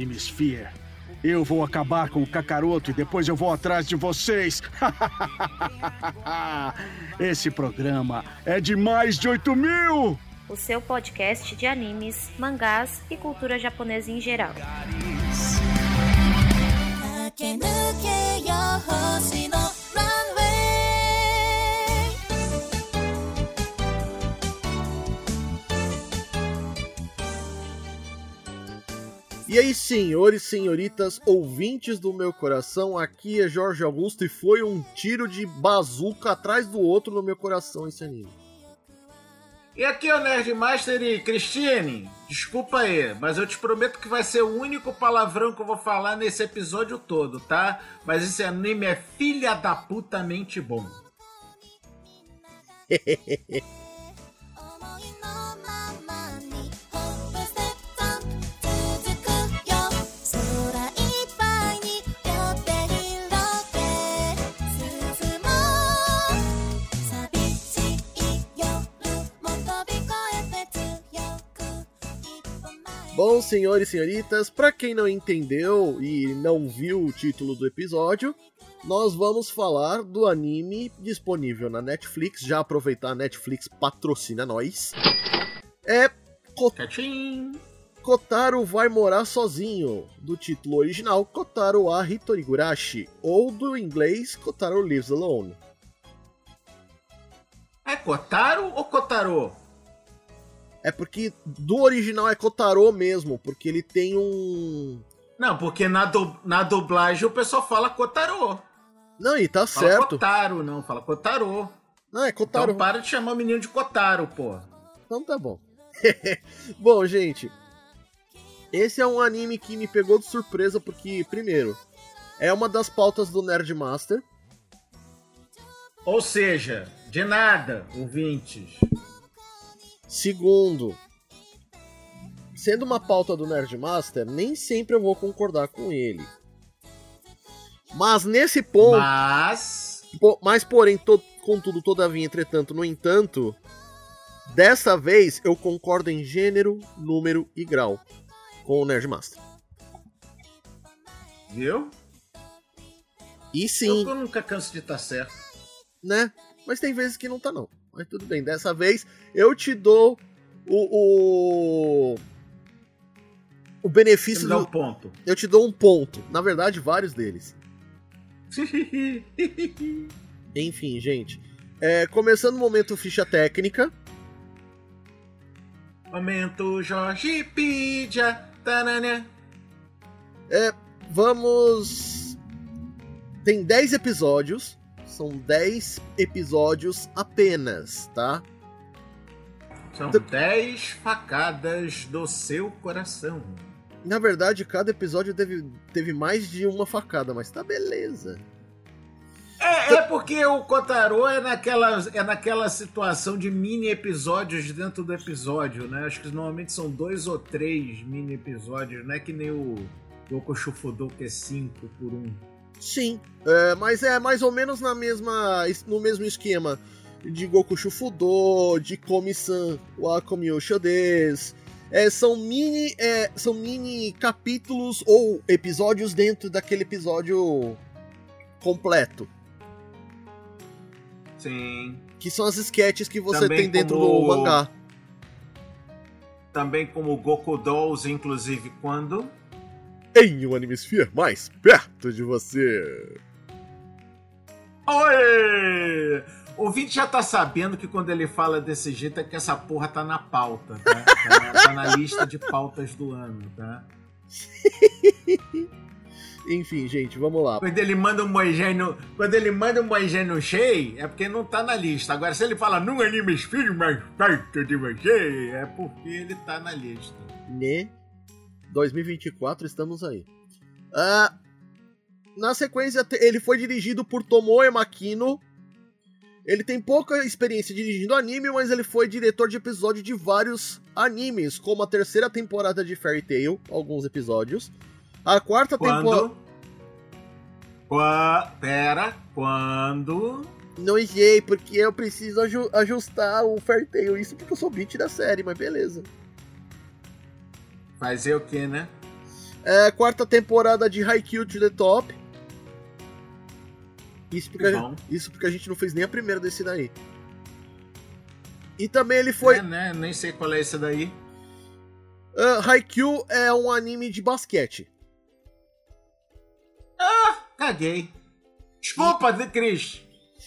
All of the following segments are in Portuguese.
Animesphere. Eu vou acabar com o Kakaroto e depois eu vou atrás de vocês. Esse programa é de mais de 8.000! O seu podcast de animes, mangás e cultura japonesa em geral. E aí, senhores, senhoritas, ouvintes do meu coração, aqui é Jorge Augusto e foi um tiro de bazuca atrás do outro no meu coração esse anime. E aqui é o Nerdmaster e Cristine, desculpa aí, mas eu te prometo que vai ser o único palavrão que eu vou falar nesse episódio todo, tá? Mas esse anime é filha da putamente bom. Bom, senhores e senhoritas, pra quem não entendeu e não viu o título do episódio, nós vamos falar do anime disponível na Netflix. Já aproveitar, a Netflix patrocina nós. Kotaro vai morar sozinho, do título original Kotaro wa Hitorigurashi, ou do inglês Kotaro Lives Alone. É Kotaro ou Kotaro? É porque do original é Kotaro mesmo, porque ele tem um... Não, porque na dublagem o pessoal fala Kotaro. Não, e tá fala certo. Kotaro, não, fala Kotaro. Não, é Kotaro. Então para de chamar o menino de Kotaro, pô. Então tá bom. Bom, gente, esse é um anime que me pegou de surpresa porque, primeiro, é uma das pautas do Nerdmaster. Ou seja, de nada, ouvintes. Segundo, sendo uma pauta do Nerdmaster, nem sempre eu vou concordar com ele. Mas nesse ponto... Mas porém, contudo, todavia, entretanto, no entanto, dessa vez eu concordo em gênero, número e grau com o Nerdmaster. Viu? E sim... Eu nunca canso de estar certo. Né? Mas tem vezes que não tá, não. Mas tudo bem, dessa vez eu te dou o benefício do ponto. Eu te dou um ponto. Na verdade, vários deles. Enfim, gente. Começando o momento ficha técnica. Momento Jorge Pidia. Vamos... Tem 10 episódios. São 10 episódios apenas, tá? São 10 facadas do seu coração. Na verdade, cada episódio teve mais de uma facada, mas tá beleza. É porque o Kotaro é naquela situação de mini episódios dentro do episódio, né? Acho que normalmente são 2 ou 3 mini episódios, não é que nem o Goku Shufudo, que é 5 por 1. Sim, mas é mais ou menos no mesmo esquema de Goku Shufudo, de Komi-san, Wakomi Oshodes. São mini capítulos ou episódios dentro daquele episódio completo. Sim. Que são as sketches que você também tem dentro do mangá. Também como Goku Dolls, inclusive, quando... Em um Animesphere mais perto de você. Oi! O ouvinte já tá sabendo que quando ele fala desse jeito é que essa porra tá na pauta, tá? Tá na lista de pautas do ano, tá? Enfim, gente, vamos lá. Quando ele manda um Moijé no Shei, é porque não tá na lista. Agora, se ele fala num Animesphere mais perto de você, é porque ele tá na lista. Né? 2024, estamos aí. Na sequência, ele foi dirigido por Tomoe Makino. Ele tem pouca experiência dirigindo anime, mas ele foi diretor de episódio de vários animes, como a terceira temporada de Fairy Tail, alguns episódios. A quarta temporada... Quando? Não sei, porque eu preciso ajustar o Fairy Tail. Isso porque eu sou beat da série, mas beleza. Fazer o que, né? Quarta temporada de Haikyuu to the Top. Isso porque a gente não fez nem a primeira desse daí. E também ele foi... Nem sei qual é esse daí. Haikyuu é um anime de basquete. Caguei. Desculpa, Cris.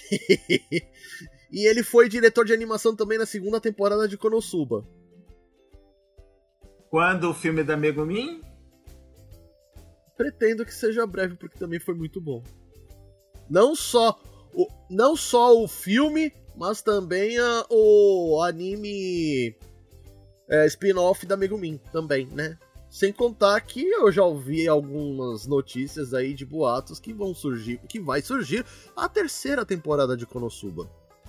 E ele foi diretor de animação também na segunda temporada de Konosuba. Quando o filme da Megumin? Pretendo que seja breve, porque também foi muito bom. Não só o filme, mas também o anime spin-off da Megumin também, né? Sem contar que eu já ouvi algumas notícias aí de boatos que vai surgir a terceira temporada de Konosuba.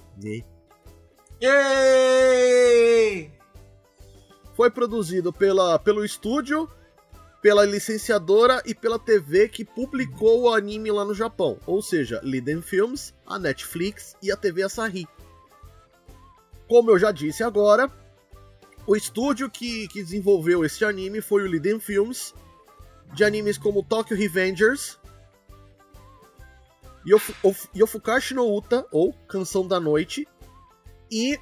Yay! Foi produzido pelo estúdio, pela licenciadora e pela TV que publicou o anime lá no Japão. Ou seja, Liden Films, a Netflix e a TV Asahi. Como eu já disse agora, o estúdio que desenvolveu este anime foi o Liden Films, de animes como Tokyo Revengers, Yofukashi no Uta, ou Canção da Noite, e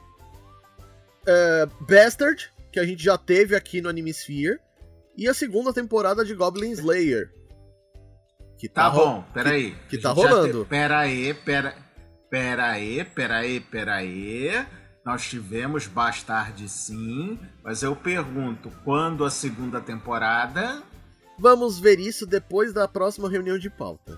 Bastard, que a gente já teve aqui no Animesphere, e a segunda temporada de Goblin Slayer. Que tá bom, peraí. Que tá rolando. Peraí. Nós tivemos Bastard sim, mas eu pergunto, quando a segunda temporada? Vamos ver isso depois da próxima reunião de pauta.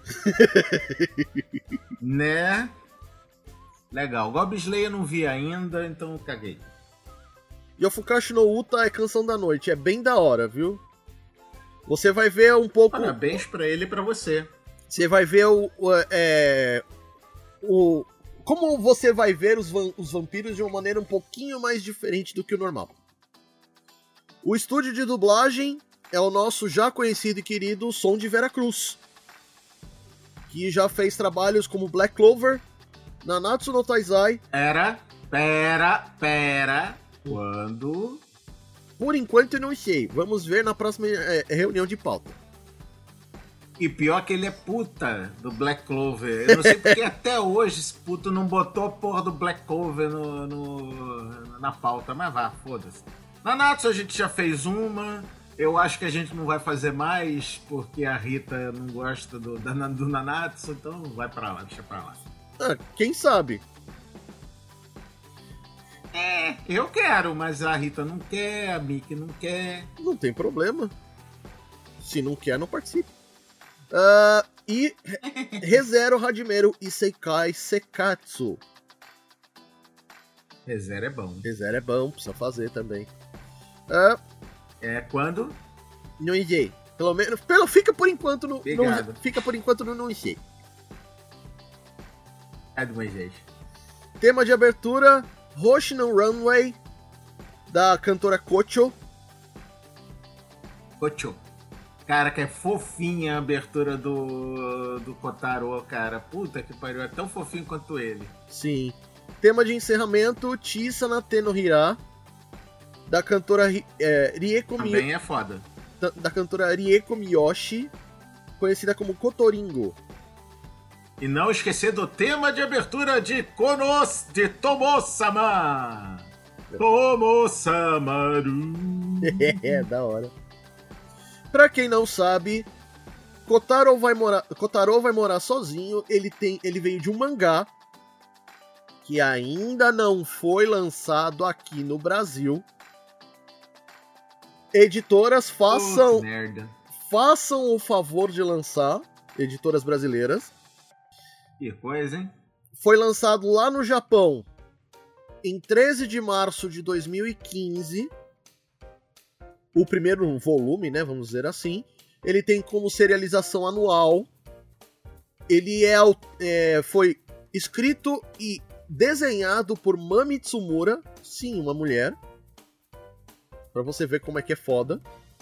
Né? Legal. Goblin Slayer eu não vi ainda, então eu caguei. Yofukashi no Uta é Canção da Noite. É bem da hora, viu? Você vai ver um pouco... Parabéns pra ele e pra você. Você vai ver como você vai ver os vampiros de uma maneira um pouquinho mais diferente do que o normal. O estúdio de dublagem é o nosso já conhecido e querido Som de Veracruz, que já fez trabalhos como Black Clover, Nanatsu no Taizai... Pera... Quando? Por enquanto eu não sei. Vamos ver na próxima reunião de pauta. E pior que ele é puta do Black Clover. Eu não sei porque até hoje esse puto não botou a porra do Black Clover na pauta. Mas vá, foda-se. Nanatsu a gente já fez uma. Eu acho que a gente não vai fazer mais, porque a Rita não gosta do Nanatsu. Então vai pra lá, deixa pra lá. Quem sabe? Eu quero, mas a Rita não quer, a Miki não quer. Não tem problema. Se não quer, não participe. E ReZero Hajimero Isekai Sekatsu. ReZero é bom. ReZero é bom, precisa fazer também. Quando? Não sei. Pelo menos. Fica por enquanto no. Obrigado. Fica por enquanto no não sei. É do Moisés. Tema de abertura: Hoshino Runway, da cantora Kocho. Cara, que é fofinha a abertura do Kotaro, cara. Puta que pariu, é tão fofinho quanto ele. Sim. Tema de encerramento: Chisa na Te no Hira, da cantora Rieko Miyoshi. Também é foda. Da cantora Rieko Miyoshi, conhecida como Kotoringo. E não esquecer do tema de abertura de Tomo-sama. Tomo-samaru. Da hora. Pra quem não sabe, Kotaro vai morar sozinho. Ele veio de um mangá que ainda não foi lançado aqui no Brasil. Editoras, façam o favor de lançar. Editoras brasileiras. Que coisa, hein? Foi lançado lá no Japão em 13 de março de 2015. O primeiro volume, né? Vamos dizer assim. Ele tem como serialização anual. Ele foi escrito e desenhado por Mami Tsumura. Sim, uma mulher. Pra você ver como é que é foda.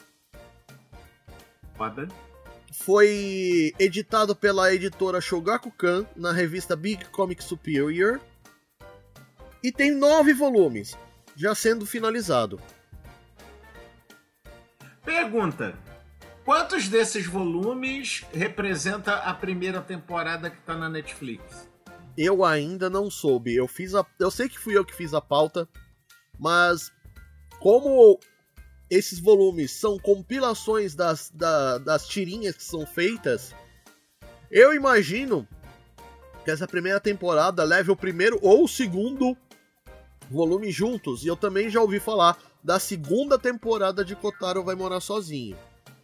Foda. Foi editado pela editora Shogakukan na revista Big Comic Superior. E tem 9 volumes, já sendo finalizado. Pergunta. Quantos desses volumes representa a primeira temporada que tá na Netflix? Eu ainda não soube. Eu sei que fui eu que fiz a pauta, mas como esses volumes são compilações das tirinhas que são feitas, eu imagino que essa primeira temporada leve o primeiro ou o segundo volume juntos. E eu também já ouvi falar da segunda temporada de Kotaro Vai Morar Sozinho.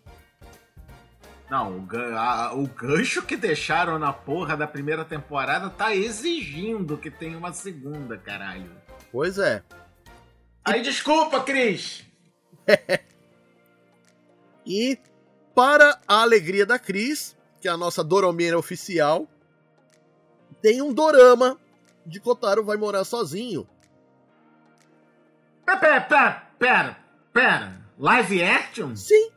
Não, o gancho que deixaram na porra da primeira temporada tá exigindo que tenha uma segunda, caralho. Pois é. Aí, desculpa, Cris! E, para a alegria da Cris, que é a nossa doromeira oficial, tem um dorama de Kotaro Vai Morar Sozinho. Pera. Live action? Sim.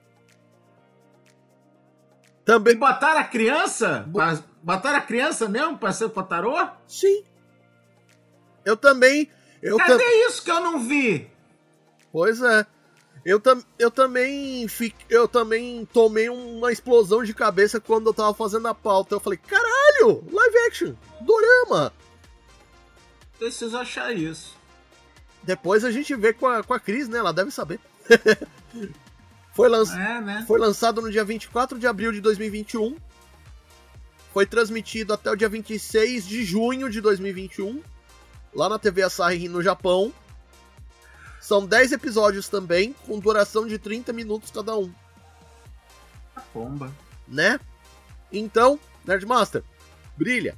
Também... E botaram a criança? Botaram a criança mesmo pra ser Kotaro? Sim. Eu também... Cadê isso que eu não vi? Pois é. Eu também tomei uma explosão de cabeça quando eu tava fazendo a pauta. Eu falei, caralho, live action, dorama. Preciso achar isso. Depois a gente vê com a Cris, né? Ela deve saber. Foi lançado no dia 24 de abril de 2021. Foi transmitido até o dia 26 de junho de 2021. Lá na TV Asahi no Japão. São 10 episódios também, com duração de 30 minutos cada um. A bomba. Né? Então, Nerdmaster, brilha.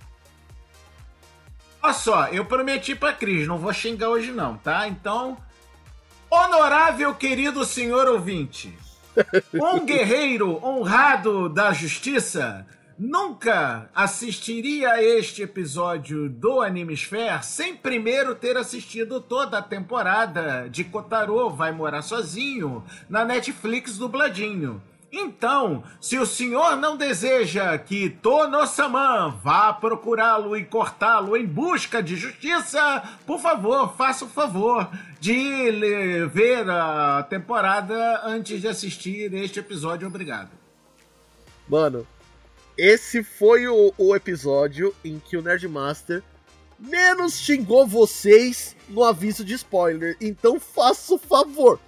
Olha só, eu prometi pra Cris, não vou xingar hoje não, tá? Então, honorável querido senhor ouvinte, um guerreiro honrado da justiça nunca assistiria a este episódio do Animesphere sem primeiro ter assistido toda a temporada de Kotaro Vai Morar Sozinho na Netflix dubladinho. Então, se o senhor não deseja que Tono-sama vá procurá-lo e cortá-lo em busca de justiça, por favor, faça o favor de ver a temporada antes de assistir este episódio. Obrigado. Mano, esse foi o episódio em que o Nerdmaster menos xingou vocês no aviso de spoiler. Então faça o favor.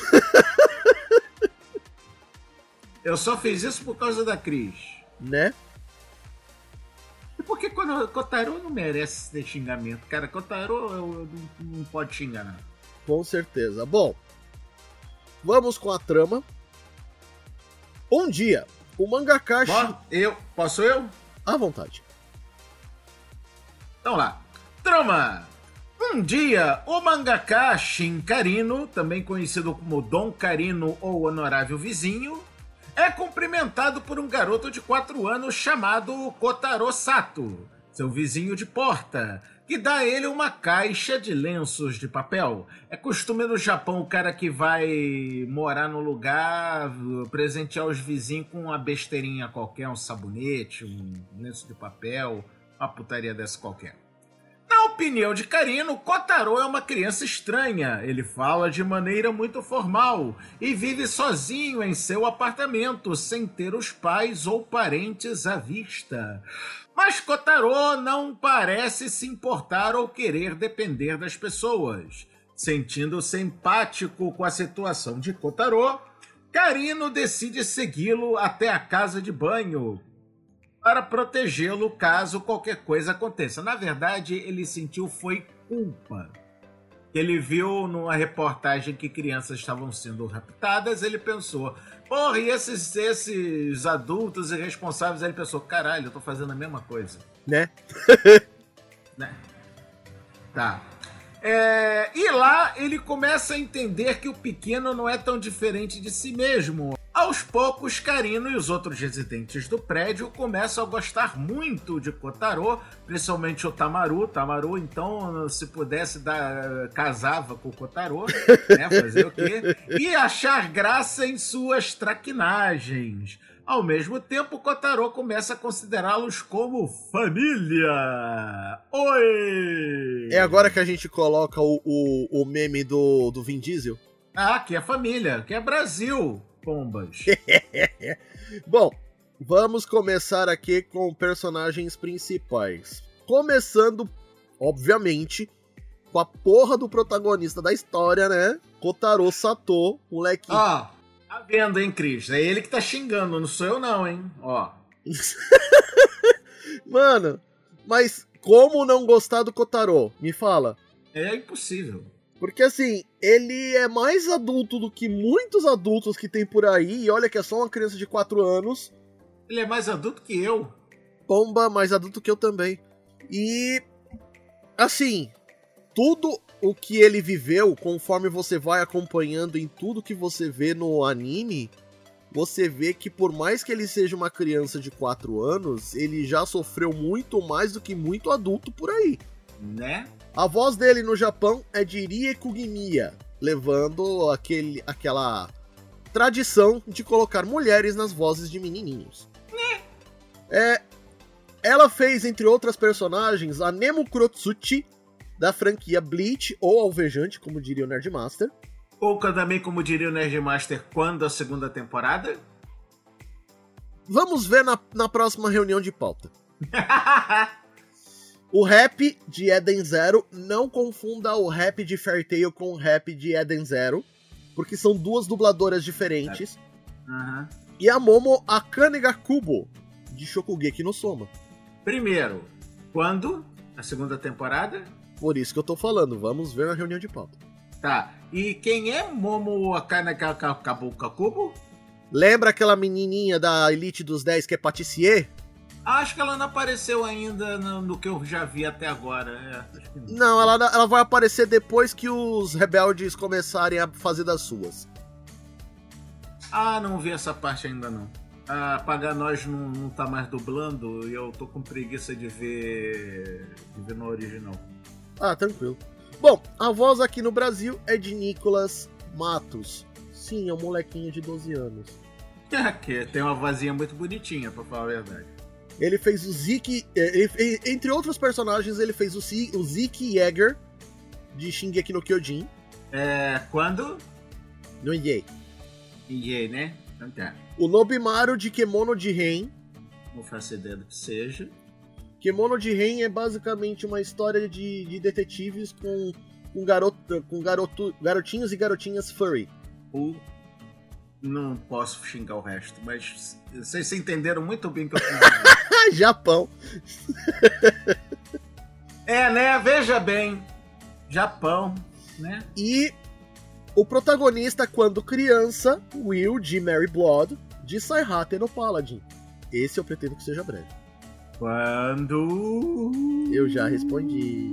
Eu só fiz isso por causa da Cris. Né? E porque quando Kotaro não merece ter xingamento. Cara, Kotaro não pode xingar, não. Com certeza. Bom, vamos com a trama. Um dia, o mangaka... Posso eu? À vontade. Então lá. Trama! Um dia, o mangaka Shin Karino, também conhecido como Dom Karino ou Honorável Vizinho, é cumprimentado por um garoto de 4 anos chamado Kotaro Sato, seu vizinho de porta, que dá a ele uma caixa de lenços de papel. É costume no Japão o cara que vai morar no lugar presentear os vizinhos com uma besteirinha qualquer, um sabonete, um lenço de papel, uma putaria dessa qualquer. Na opinião de Karino, Kotaro é uma criança estranha. Ele fala de maneira muito formal e vive sozinho em seu apartamento, sem ter os pais ou parentes à vista. Mas Kotaro não parece se importar ou querer depender das pessoas. Sentindo-se empático com a situação de Kotaro, Karino decide segui-lo até a casa de banho para protegê-lo caso qualquer coisa aconteça. Na verdade, ele sentiu foi culpa. Ele viu numa reportagem que crianças estavam sendo raptadas, ele pensou, porra, e esses adultos irresponsáveis? Aí ele pensou, caralho, eu tô fazendo a mesma coisa. Né? Né? Tá. E lá ele começa a entender que o pequeno não é tão diferente de si mesmo. Aos poucos, Karino e os outros residentes do prédio começam a gostar muito de Kotaro, principalmente o Tamaru. Tamaru, então, se pudesse, casava com o Kotaro, né? Fazer o quê? E achar graça em suas traquinagens. Ao mesmo tempo, Kotaro começa a considerá-los como família. Oi! É agora que a gente coloca o meme do Vin Diesel? Ah, que é família, que é Brasil. pombas. Bom, vamos começar aqui com personagens principais. Começando, obviamente, com a porra do protagonista da história, né? Kotaro Sato, molequinho. Ó, tá vendo, hein, Cris? É ele que tá xingando, não sou eu não, hein? Ó. Mano, mas como não gostar do Kotaro? Me fala. É impossível. Porque assim, ele é mais adulto do que muitos adultos que tem por aí, e olha que é só uma criança de 4 anos. Ele é mais adulto que eu. Pomba, mais adulto que eu também. E, assim, tudo o que ele viveu, conforme você vai acompanhando em tudo que você vê no anime, você vê que por mais que ele seja uma criança de 4 anos, ele já sofreu muito mais do que muito adulto por aí. Né? A voz dele no Japão é de Rie Kugimiya, levando aquela tradição de colocar mulheres nas vozes de menininhos. Ela fez, entre outras personagens, a Nemo Kurotsuchi, da franquia Bleach, ou Alvejante, como diria o Nerdmaster. Ou também, como diria o Nerdmaster, quando a segunda temporada? Vamos ver na próxima reunião de pauta. O rap de Eden Zero, não confunda o rap de Fairy Tail com o rap de Eden Zero, porque são duas dubladoras diferentes. Uhum. E a Momo Akane ga Kubo, de Shokugeki no Soma. Primeiro, quando a segunda temporada? Por isso que eu tô falando, vamos ver na reunião de pauta. Tá, e quem é Momo Akane ga Kubo? Lembra aquela menininha da Elite dos 10 que é patissier? Acho que ela não apareceu ainda no que eu já vi até agora. Acho que não, ela vai aparecer depois que os rebeldes começarem a fazer das suas. Ah, não vi essa parte ainda não. A Paganós não tá mais dublando e eu tô com preguiça de ver no original. Ah, tranquilo. Bom, a voz aqui no Brasil é de Nicolas Matos. Sim, é um molequinho de 12 anos. Que tem uma vozinha muito bonitinha, pra falar a verdade. Ele fez o Zeke... Entre outros personagens, ele fez o Zeke Yeager, de Shingeki no Kyojin. Quando? No Iei. Iei, né? Então tá. O Nobimaru, de Kemono de Ren. Não faço ideia do que seja. Kemono de Ren é basicamente uma história de detetives com garotinhos e garotinhas furry. Não posso xingar o resto, mas vocês entenderam muito bem o que eu fiz. Japão. Né? Veja bem. Japão, né? E o protagonista, quando criança, Will, de Mary Blood, de Saihate no Paladin. Esse eu pretendo que seja breve. Quando? Eu já respondi.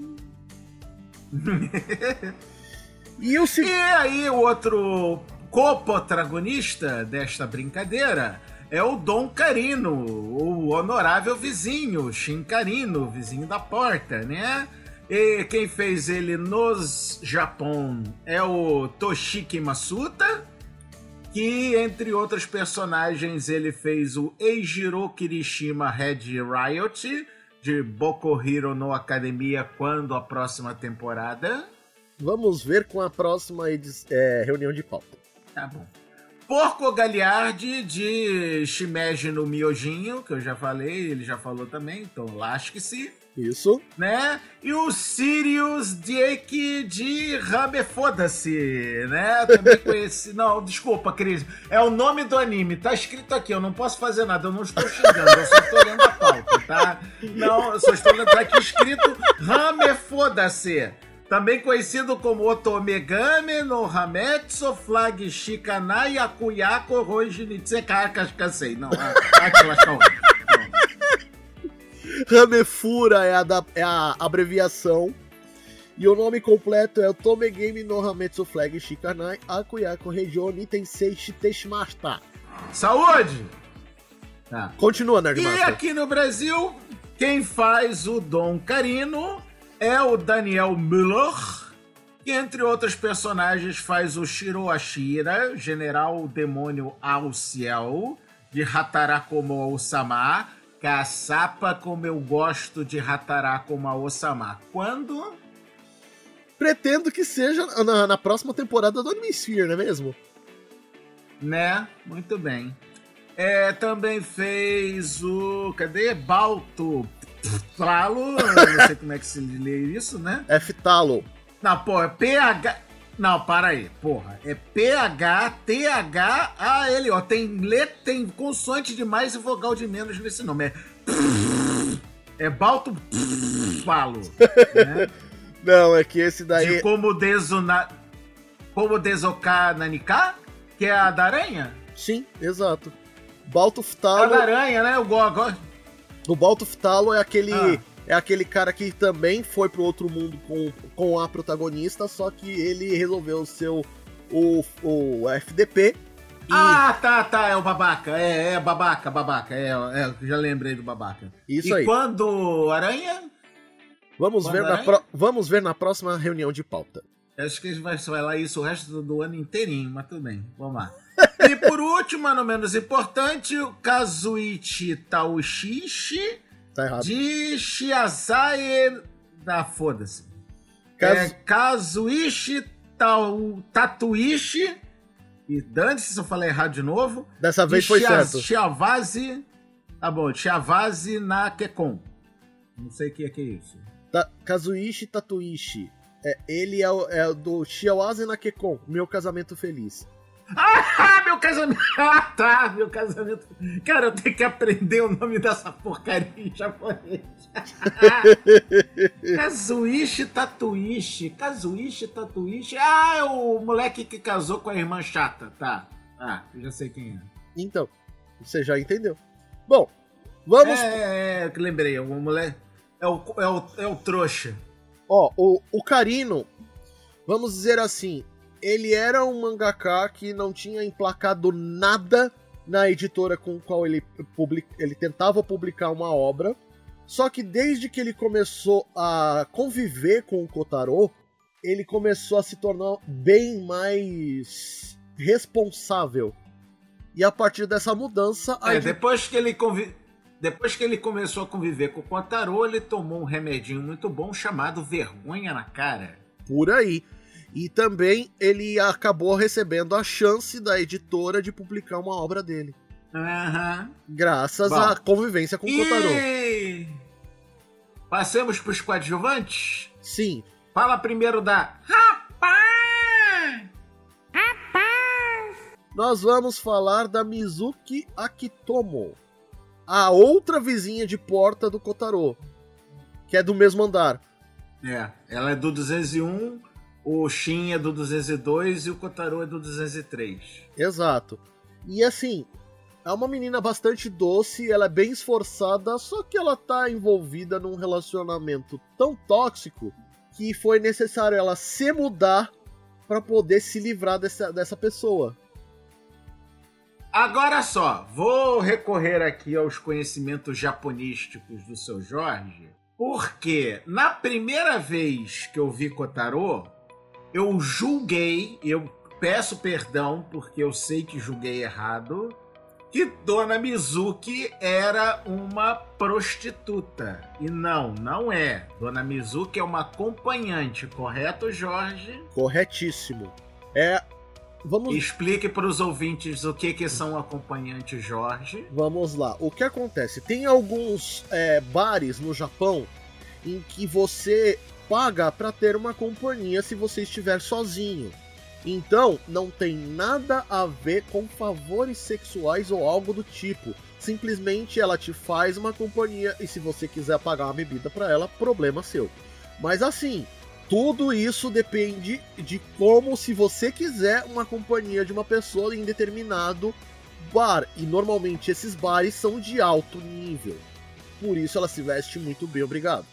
E aí o outro co-protagonista desta brincadeira é o Dom Carino, o honorável vizinho, Shin Carino, vizinho da porta, né? E quem fez ele nos Japão é o Toshiki Masuta, que, entre outros personagens, ele fez o Eijiro Kirishima Red Riot, de Boku Hero no Academia, quando a próxima temporada. Vamos ver com a próxima reunião de pauta. Tá bom. Porco Galiardi, de Shimeji no Miojinho, que eu já falei, ele já falou também, então lasque-se. Isso. Né? E o Sirius Diek de Rame Foda-se, né? Também conheci. Não, desculpa, Cris. É o nome do anime. Tá escrito aqui, eu não posso fazer nada, eu não estou xingando, eu só estou lendo a pauta, tá? Não, eu só estou lendo aqui escrito Rame Foda-se. Também conhecido como Otomegame no Hametsu Flag Shikanai Akuyako Rojinitse Kakashikasei. Não, aquela calma. Ramefura é a abreviação. E o nome completo é o Tomegame no Hametsu Flag Shikanai Akuyako Region Nitensei Shiteshimashita. Saúde! Tá. Continua, Nerdmaster. E aqui no Brasil, quem faz o Dom Carino é o Daniel Müller, que, entre outros personagens, faz o Shiro Ashira, General Demônio ao Ciel, de Hataraku Mao-sama. Caçapa como eu gosto de Hataraku Mao-sama. Quando? Pretendo que seja na próxima temporada do Anime Sphere, não é mesmo? Né? Muito bem. Também fez o... Cadê? Balto Flalo. Não sei como é que se lê isso, né? Ftalo. Não, pô, é PH... Não, para aí, porra. É PHTHAL, ó. Tem consoante de mais e vogal de menos nesse nome. É Balto Falo. Né? Não, é que esse daí... De como Desoka Nanika? Que é a da aranha? Sim, exato. Balto É a Ftalo... da aranha, né? O Balto Ftalo é aquele cara que também foi pro outro mundo com a protagonista, só que ele resolveu ser o FDP. Tá, é o babaca. Babaca. Já lembrei do babaca. Isso aí. E quando aranha? Vamos ver na próxima reunião de pauta. Acho que a gente vai falar isso o resto do ano inteirinho, mas tudo bem, vamos lá. E por último, mas não menos importante, o Kazuichi Taoshishi Tá errado. de Shiazae... foda-se. Kazuichi Tatuishi. E dane-se se eu falei errado de novo. Dessa vez foi certo. Shiavazi... Tá bom, Shiavazi Nakekon. Não sei o que é isso. Kazuichi Tatuishi. Ele é do Shiawaze Nakekon, Meu Casamento Feliz. Meu casamento... tá, meu casamento... Cara, eu tenho que aprender o nome dessa porcaria em japonês. Kazuichi Tatuishi. É o moleque que casou com a irmã chata, tá. Eu já sei quem é. Então, você já entendeu. Bom, vamos... que lembrei, o moleque... É o trouxa. Ó, o Karino, vamos dizer assim, ele era um mangaka que não tinha emplacado nada na editora com a qual ele tentava publicar uma obra, só que desde que ele começou a conviver com o Kotaro, ele começou a se tornar bem mais responsável. E a partir dessa mudança... Depois que ele começou a conviver com o Kotaro, ele tomou um remedinho muito bom chamado vergonha na cara. Por aí. E também ele acabou recebendo a chance da editora de publicar uma obra dele. Graças à convivência com o Kotaro. Passemos para os coadjuvantes? Sim. Fala primeiro da... Nós vamos falar da Mizuki Akitomo, a outra vizinha de porta do Kotaro, que é do mesmo andar. Ela é do 201, o Shin é do 202 e o Kotaro é do 203. Exato. E assim, é uma menina bastante doce, ela é bem esforçada, só que ela tá envolvida num relacionamento tão tóxico que foi necessário ela se mudar para poder se livrar dessa pessoa. Agora só, vou recorrer aqui aos conhecimentos japonísticos do seu Jorge, porque na primeira vez que eu vi Kotaro, eu peço perdão porque eu sei que julguei errado, que Dona Mizuki era uma prostituta. E não é. Dona Mizuki é uma acompanhante, correto, Jorge? Corretíssimo. Explique para os ouvintes o que são acompanhantes, Jorge. Vamos lá. O que acontece? Tem alguns bares no Japão em que você paga para ter uma companhia se você estiver sozinho. Então, não tem nada a ver com favores sexuais ou algo do tipo. Simplesmente ela te faz uma companhia e se você quiser pagar uma bebida para ela, problema seu. Mas assim... Tudo isso depende de como, se você quiser uma companhia de uma pessoa em determinado bar. E normalmente esses bares são de alto nível. Por isso ela se veste muito bem, obrigado.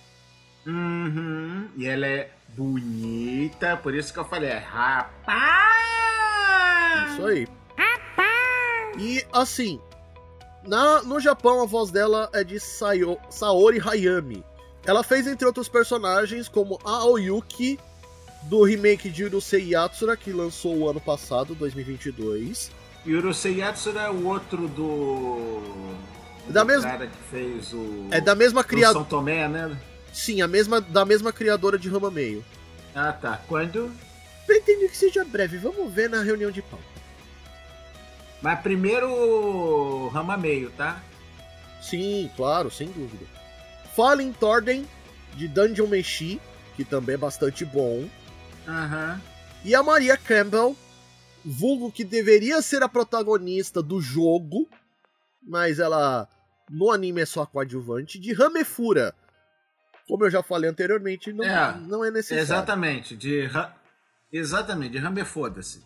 E ela é bonita, por isso que eu falei, rapaz! Isso aí. Rapaz! E assim, no Japão a voz dela é de Saori Hayami. Ela fez, entre outros personagens, como a Aoyuki, do remake de Urusei Yatsura, que lançou o ano passado, 2022. E Urusei Yatsura é o outro do cara que fez o... É da mesma criadora... São Tomé, né? Sim, da mesma criadora de Rama Meio. Tá. Quando? Pretendo que seja breve. Vamos ver na reunião de pauta. Mas primeiro Rama Meio, tá? Sim, claro, sem dúvida. Fallen Torden, de Dungeon Meshi, que também é bastante bom. Aham. E a Maria Campbell, vulgo que deveria ser a protagonista do jogo, mas ela no anime é só coadjuvante, de Hamefura. Como eu já falei anteriormente, não é necessário. Exatamente, de Rame foda-se.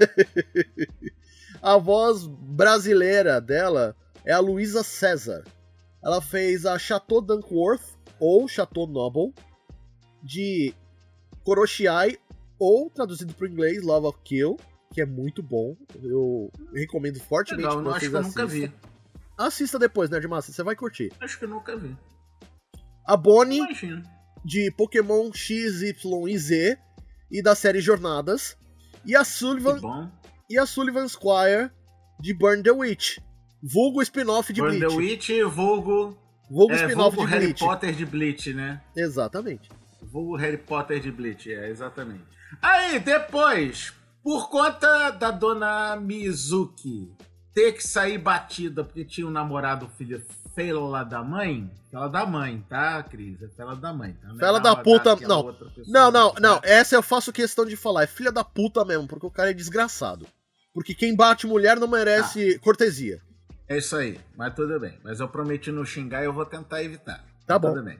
A voz brasileira dela é a Luísa César. Ela fez a Chateau Dunkworth, ou Chateau Noble, de Koroshiai, ou, traduzido para o inglês, Love of Kill, que é muito bom. Eu recomendo fortemente que vocês assistam. Acho que eu nunca vi. Assista depois, Nerdmaster, você vai curtir. Acho que eu nunca vi. A Bonnie, Imagina. de Pokémon X, Y e Z, e da série Jornadas. E a Sullivan Squire, de Burn the Witch. Vulgo spin-off de Bleach. Burn the Witch, vulgo spin-off de Harry Bleach. Potter de Bleach, né? Exatamente. Vulgo Harry Potter de Bleach, exatamente. Aí, depois, por conta da dona Mizuki ter que sair batida porque tinha um namorado filho fela da mãe, fela da mãe, tá, Cris? É fela da mãe, tá? Fela da puta, não, essa eu faço questão de falar, é filha da puta mesmo, porque o cara é desgraçado. Porque quem bate mulher não merece cortesia. É isso aí, mas tudo bem. Mas eu prometi não xingar e eu vou tentar evitar. Tá bom. Tudo bem.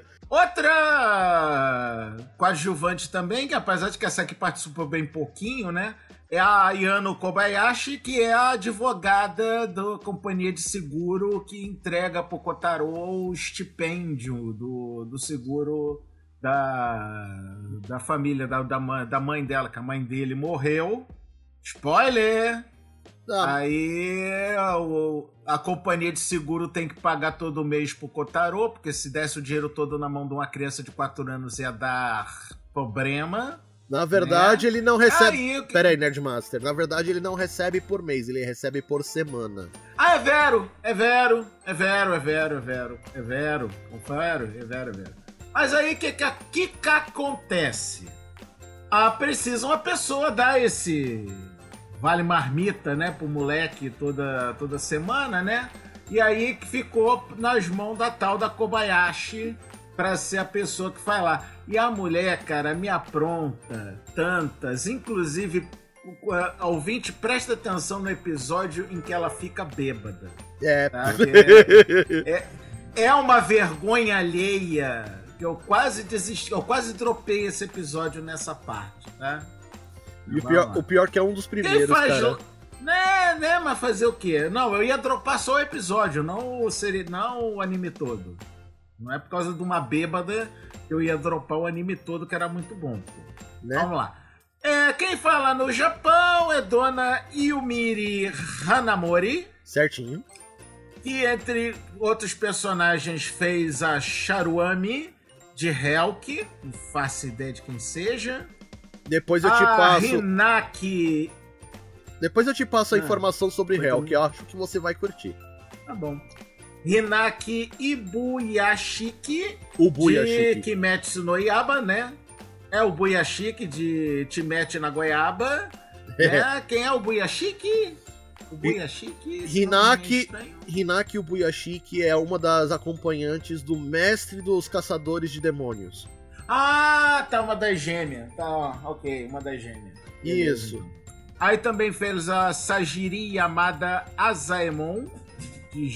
Outra coadjuvante também, que apesar de que essa aqui participou bem pouquinho, né? É a Ayano Kobayashi, que é a advogada da companhia de seguro que entrega pro Kotaro o estipêndio do seguro da família, da mãe dela, que a mãe dele morreu. Spoiler! Aí a companhia de seguro tem que pagar todo mês pro Kotaro, porque se desse o dinheiro todo na mão de uma criança de 4 anos ia dar problema. Na verdade, ele não recebe... Pera aí, Nerdmaster. Na verdade, ele não recebe por mês, ele recebe por semana. Ah, é vero. Mas aí, o que acontece? Precisa uma pessoa dar esse... vale marmita, né, pro moleque toda semana, né? E aí que ficou nas mãos da tal da Kobayashi pra ser a pessoa que faz lá. E a mulher, cara, me apronta tantas, inclusive, ouvinte, presta atenção no episódio em que ela fica bêbada. Tá? É uma vergonha alheia que eu quase desisti, eu quase dropei esse episódio nessa parte, tá? E o pior que é um dos primeiros, cara. Né, mas fazer o quê? Não, eu ia dropar só o episódio, não o anime todo. Não é por causa de uma bêbada que eu ia dropar o anime todo, que era muito bom. Né? Vamos lá. Quem fala no Japão é Dona Yumiri Hanamori. Certinho. Que, entre outros personagens, fez a Charuami de Helk. Não faço ideia de quem seja. Depois eu te passo. Hinaki. Depois eu te passo a informação sobre Hell, que eu acho que você vai curtir. Tá bom. Hinaki Ibuyashiki. De Kimetsu no Yaiba, né? É o Buyashiki de Kimetsu na Goiaba. Né? Quem é o Buyashiki? O Buyashiki. Hinaki Ibuyashiki é uma das acompanhantes do mestre dos caçadores de demônios. Ah, tá, uma das gêmeas. Tá, ok, uma das gêmeas. Isso. Aí também fez a Sajiri Yamada Azaemon, de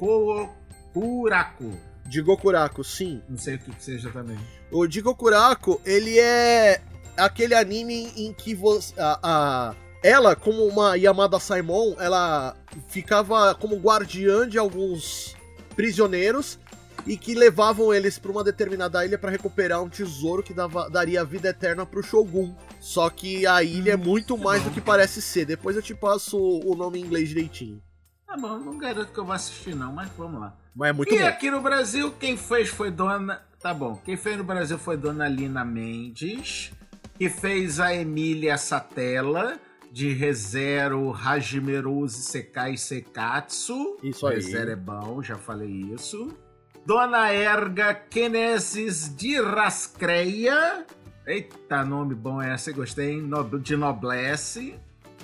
Jigokuraku. Jigokuraku, sim. Não sei o que seja também. O Jigokuraku, ele é aquele anime em que você... ela, como uma Yamada Saemon, ela ficava como guardiã de alguns prisioneiros e que levavam eles para uma determinada ilha para recuperar um tesouro que daria vida eterna pro Shogun. Só que a ilha é muito mais do que parece ser. Depois eu te passo o nome em inglês direitinho. Tá bom, não garanto que eu vou assistir não, mas vamos lá. Mas é muito bom. E aqui no Brasil, quem fez foi Dona... Tá bom, quem fez no Brasil foi Dona Lina Mendes, que fez a Emília Satella, de ReZero, Hajimeru Sekai Sekatsu. Isso aí. ReZero é bom, já falei isso. Dona Erga Kenesis de Rascreia. Eita, nome bom essa, gostei, hein? De Noblesse.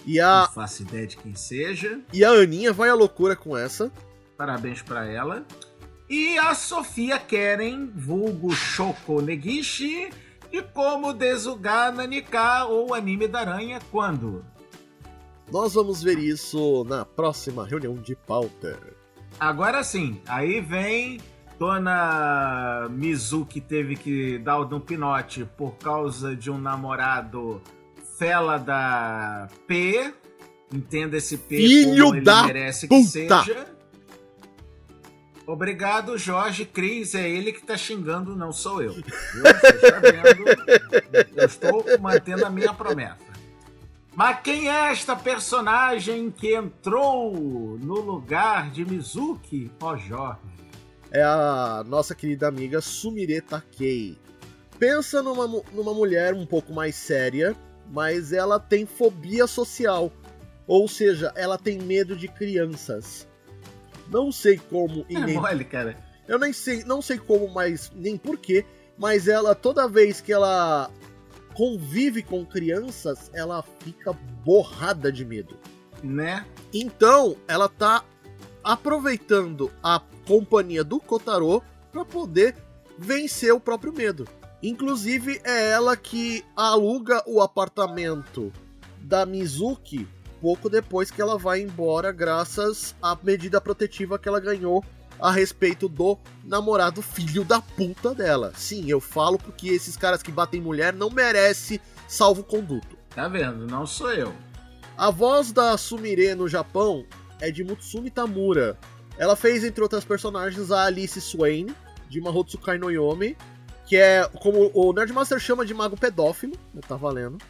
Não faço ideia de quem seja. E a Aninha vai à loucura com essa. Parabéns pra ela. E a Sofia Keren, vulgo Shoko Negishi, de como Desuga Nanika ou Anime da Aranha, quando? Nós vamos ver isso na próxima reunião de pauta. Agora sim, aí vem Dona Mizuki teve que dar um pinote por causa de um namorado fela da P. Entenda esse P Filho como ele da merece puta. que seja. Obrigado, Jorge Cris. É ele que tá xingando, não sou eu. Você está vendo? Eu estou mantendo a minha promessa. Mas quem é esta personagem que entrou no lugar de Mizuki? Ó, Jorge. É a nossa querida amiga Sumire Takei. Pensa numa mulher um pouco mais séria, mas ela tem fobia social. Ou seja, ela tem medo de crianças. Não sei como e nem... mole, cara. Eu não sei como, mas nem porquê, mas ela, toda vez que ela convive com crianças, ela fica borrada de medo. Né? Então, ela tá aproveitando a companhia do Kotaro para poder vencer o próprio medo. Inclusive, é ela que aluga o apartamento da Mizuki pouco depois que ela vai embora, graças à medida protetiva que ela ganhou a respeito do namorado filho da puta dela. Sim, eu falo porque esses caras que batem mulher não merecem salvo-conduto. Tá vendo? Não sou eu. A voz da Sumire no Japão é de Mutsumi Tamura. Ela fez, entre outras personagens, a Alice Swain, de Mahotsukai no Yome, que é, como o Nerdmaster chama, de mago pedófilo. Tá valendo.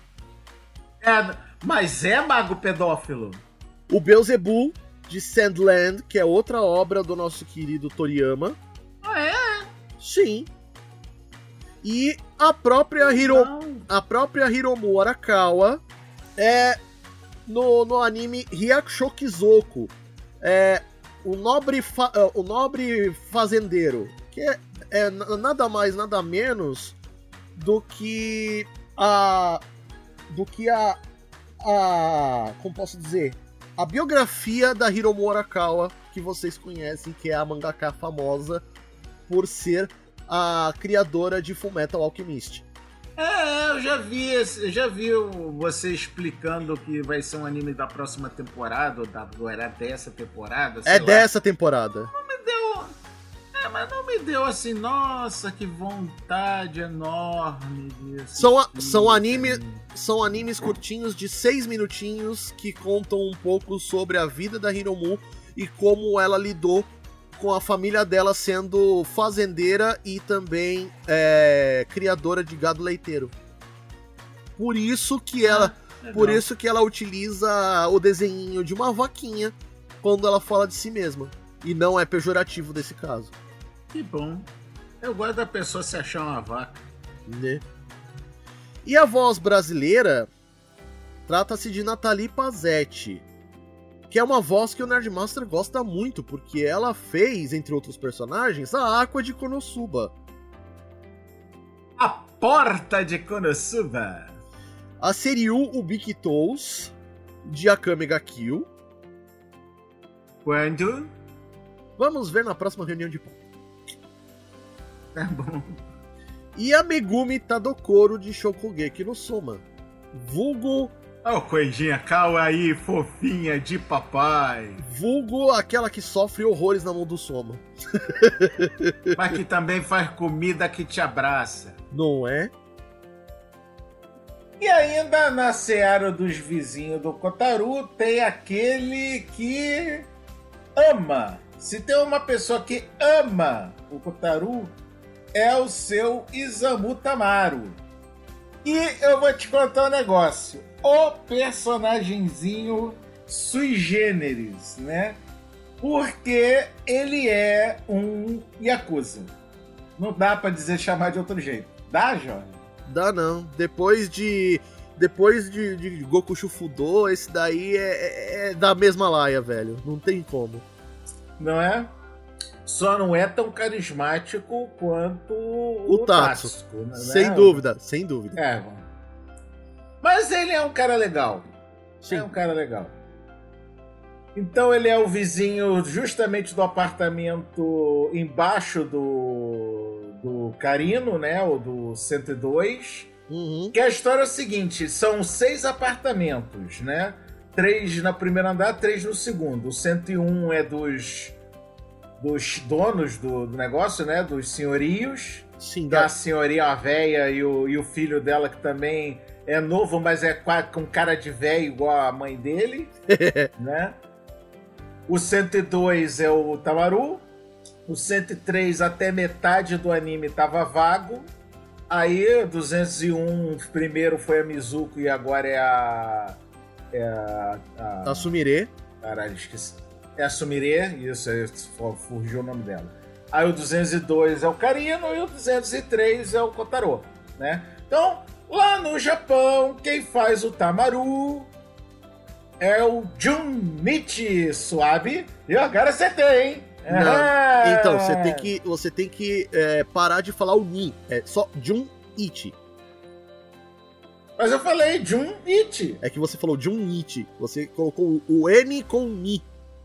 Mas é mago pedófilo. O Beelzebub, de Sandland, que é outra obra do nosso querido Toriyama. Ah, é? Sim. E a própria Hiromu Arakawa é no anime Hyakusho Kizoku. É o nobre fazendeiro, que é nada mais, nada menos do que como posso dizer, a biografia da Hiromu Arakawa, que vocês conhecem, que é a mangaka famosa por ser a criadora de Fullmetal Alchemist. Eu já vi você explicando que vai ser um anime da próxima temporada, ou era dessa temporada. É dessa temporada. Mas não me deu assim, nossa, que vontade enorme disso. São animes curtinhos de 6 minutinhos que contam um pouco sobre a vida da Hiromu e como ela lidou com a família dela sendo fazendeira e também criadora de gado leiteiro. Por isso que ela utiliza o desenho de uma vaquinha quando ela fala de si mesma. E não é pejorativo desse caso. Que bom. Eu gosto da pessoa se achar uma vaca. Né? E a voz brasileira trata-se de Nathalie Pazetti, que é uma voz que o Nerdmaster gosta muito, porque ela fez, entre outros personagens, a Aqua de Konosuba. A Porta de Konosuba. A Seriu Ubiquitous, de Akame ga Kill. Quando? Vamos ver na próxima reunião de pauta. Tá bom. E a Megumi Tadokoro, de Shokugeki no Soma. Vulgo... coisinha kawaii, fofinha de papai. Vulgo aquela que sofre horrores na mão do Soma. Mas que também faz comida que te abraça. Não é? E ainda na seara dos vizinhos do Kotaro, tem aquele que ama. Se tem uma pessoa que ama o Kotaro, é o seu Isamu Tamaru. E eu vou te contar um negócio. O personagenzinho sui generis, né? Porque ele é um Yakuza. Não dá pra chamar de outro jeito. Dá, Jorge? Dá não. Depois de Goku Shufudo, esse daí é da mesma laia, velho. Não tem como. Não é? Só não é tão carismático quanto o Tatsuko, né? Sem dúvida, sem dúvida. Mas ele é um cara legal. Sim. É um cara legal. Então ele é o vizinho justamente do apartamento embaixo do Carino, né? O do 102. Uhum. Que a história é o seguinte, são 6 apartamentos, né? 3 no primeiro andar, 3 no segundo. O 101 é dos donos do negócio, né? Dos senhorios. Sim, A senhoria, a véia e o filho dela, que também é novo, mas é com cara de véio igual a mãe dele, né? O 102 é o Tamaru. O 103 até metade do anime tava vago. Aí, 201 primeiro foi a Mizuko e agora é a Sumire. Caralho, esqueci. É a Sumire, isso, fugiu o nome dela. Aí o 202 é o Carino e o 203 é o Kotaro, né? Então, lá no Japão, quem faz o Tamaru é o Junichi Suabe. E agora acertei, hein? Não. Então, você tem que parar de falar o Ni. É só Junichi. Mas eu falei Junichi. É que você falou Junichi. Você colocou o N com o Ni.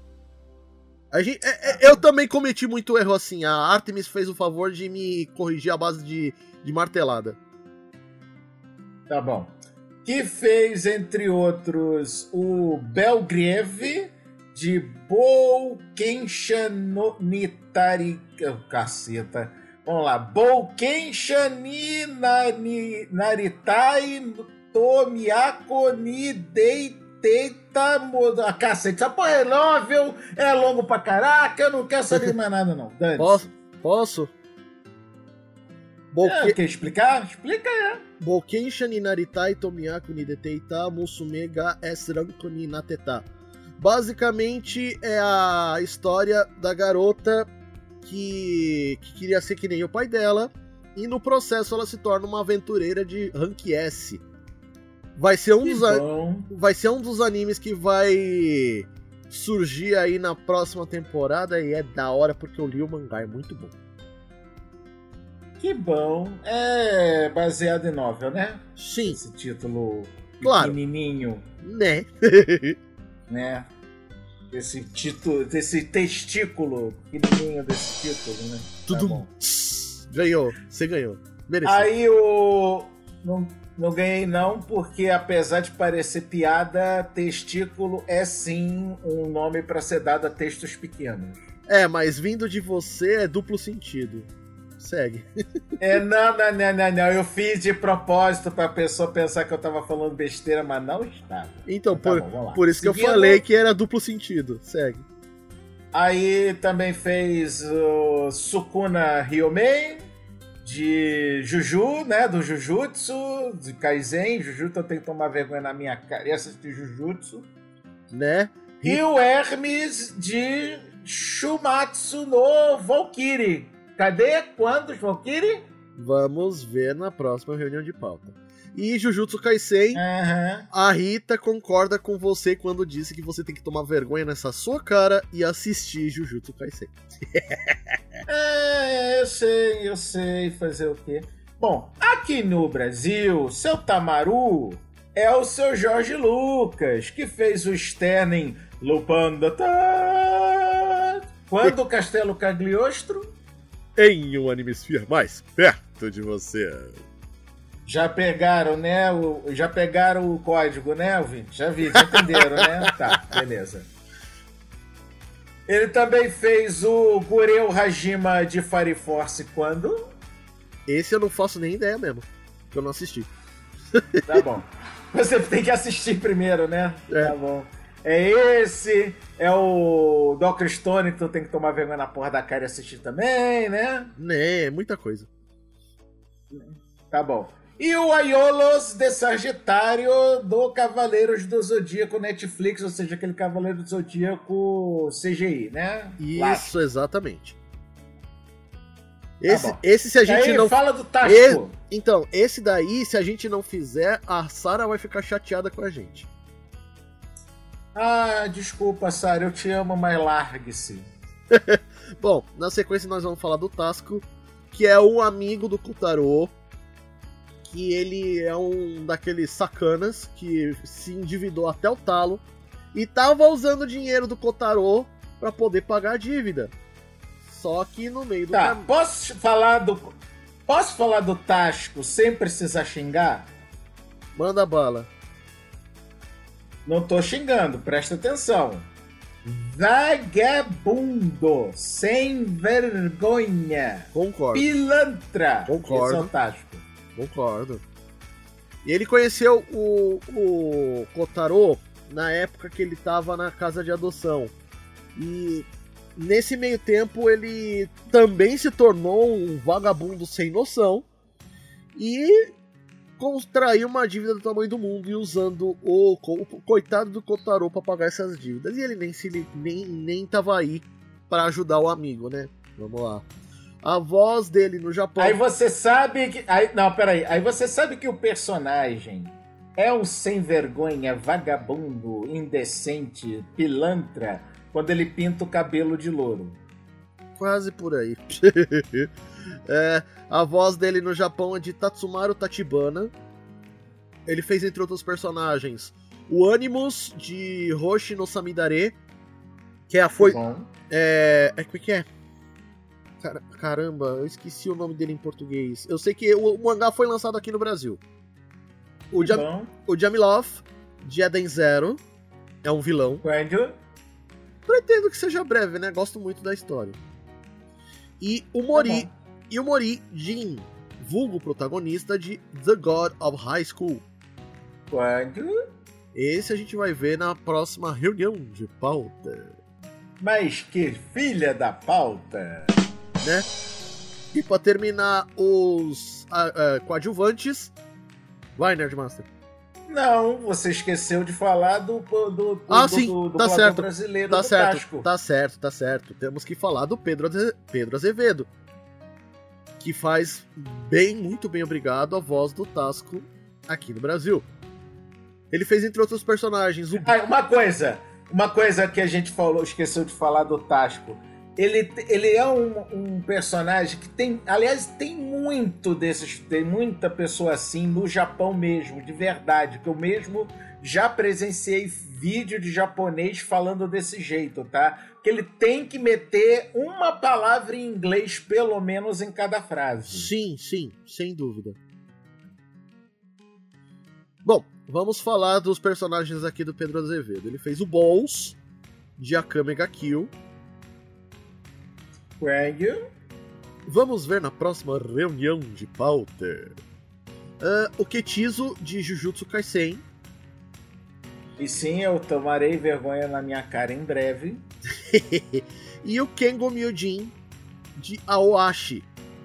Eu também cometi muito erro assim. A Artemis fez o favor de me corrigir à base de martelada. Tá bom. Que fez, entre outros, o Belgrave de Boukensha no Nitari... Caceta. Vamos lá. Boukensha ni Naritai Tomiyako ni Deiteita Moda. Cacete, essa porra é novel, é longo pra caraca, eu não quero saber mais nada, não. Dane. Posso? Quer explicar? Explica aí. Boukensha ni Naritai Tomiyako ni Deiteita Musume ga Esranko ni Nateta. Basicamente é a história da garota que queria ser que nem o pai dela, e no processo ela se torna uma aventureira de rank S. Vai ser um dos animes que vai surgir aí na próxima temporada, e é da hora porque eu li o mangá, é muito bom. Que bom. É baseado em novel, né? Sim. Esse título Claro. pequenininho. Né? Esse testículo pequenininho desse título, né? Tudo bom. Ganhou. Você ganhou. Mereceu. Aí não ganhei não, porque apesar de parecer piada, testículo é sim um nome para ser dado a textos pequenos. Mas vindo de você é duplo sentido. Segue. Não. Eu fiz de propósito pra pessoa pensar que eu tava falando besteira, mas não estava. Então, por isso que eu falei que era duplo sentido. Segue. Aí também fez o Sukuna Hyomei, de Juju, né? Do Jujutsu, de Kaisen. Jujutsu, eu tenho que tomar vergonha na minha cara e assistir Jujutsu. Né? E o Hermes, de Shumatsu no Valkyrie. Cadê? Quando, Valkyrie? Vamos ver na próxima reunião de pauta. E Jujutsu Kaisen, a Rita concorda com você quando disse que você tem que tomar vergonha nessa sua cara e assistir Jujutsu Kaisen. Eu sei fazer o quê? Bom, aqui no Brasil, seu Tamaru é o seu Jorge Lucas, que fez o Sterling Lupanda quando o Castelo Cagliostro em um Animesphere mais perto de você. Já pegaram, né? Já pegaram o código, né, ouvinte? Já entenderam, né? Tá, beleza. Ele também fez o Gureu Hajima de Fire Force quando? Esse eu não faço nem ideia mesmo, porque eu não assisti. Tá bom. Você tem que assistir primeiro, né? Tá bom. É esse, é o Dr. Stone, que tu tem que tomar vergonha na porra da cara e assistir também, né? É muita coisa. Tá bom. E o Aiolos de Sagitário do Cavaleiros do Zodíaco Netflix, ou seja, aquele Cavaleiro do Zodíaco CGI, né? Isso, exatamente. Esse se a gente aí, não... fala do Tasco. Então, esse daí, se a gente não fizer, a Sarah vai ficar chateada com a gente. Ah, desculpa, Sarah, eu te amo, mas largue-se. Bom, na sequência nós vamos falar do Tasco, que é um amigo do Kotaro, que ele é um daqueles sacanas que se endividou até o talo e tava usando o dinheiro do Kotaro pra poder pagar a dívida. Só que no meio do caminho... Posso falar do Tasco sem precisar xingar? Manda bala. Não tô xingando, presta atenção. Vagabundo, sem vergonha. Concordo. Pilantra. Concordo. Esse é o Tasco. Concordo. E ele conheceu o Kotaro na época que ele tava na casa de adoção. E nesse meio tempo ele também se tornou um vagabundo sem noção e contraiu uma dívida do tamanho do mundo e usando o coitado do Kotaro pra pagar essas dívidas. E ele nem tava aí pra ajudar o amigo, né? Vamos lá. A voz dele no Japão... Aí você sabe que... Aí você sabe que o personagem é um sem vergonha, vagabundo, indecente, pilantra, quando ele pinta o cabelo de louro. Quase por aí. A voz dele no Japão é de Tatsumaru Tachibana. Ele fez, entre outros personagens, o Animus de Hoshi no Samidare, que é a foi... Como é que é? Caramba, eu esqueci o nome dele em português. Eu sei que o mangá foi lançado aqui no Brasil. O Jamilov, de Eden Zero, é um vilão. Pretendo que seja breve, né? Gosto muito da história. E o Mori Jin, vulgo protagonista de The God of High School. Esse a gente vai ver na próxima reunião de pauta. Mas que filha da pauta! Né? E pra terminar os coadjuvantes, vai, Nerdmaster. Não, você esqueceu de falar do tá certo, brasileiro tá do certo, Tasco. Tá certo. Temos que falar do Pedro Azevedo, que faz muito bem obrigado a voz do Tasco aqui no Brasil. Ele fez, entre outros personagens... Uma coisa que a gente esqueceu de falar do Tasco. Ele é um personagem que tem... Aliás, tem muita pessoa assim no Japão mesmo, de verdade. Que eu mesmo já presenciei vídeo de japonês falando desse jeito, tá? Que ele tem que meter uma palavra em inglês, pelo menos, em cada frase. Sim, sem dúvida. Bom, vamos falar dos personagens aqui do Pedro Azevedo. Ele fez o Balls, de Akame ga Kill. Vamos ver na próxima reunião de pauta. O Ketizo, de Jujutsu Kaisen. E sim, eu tomarei vergonha na minha cara em breve. E o Kengo Myojin, de Aoashi.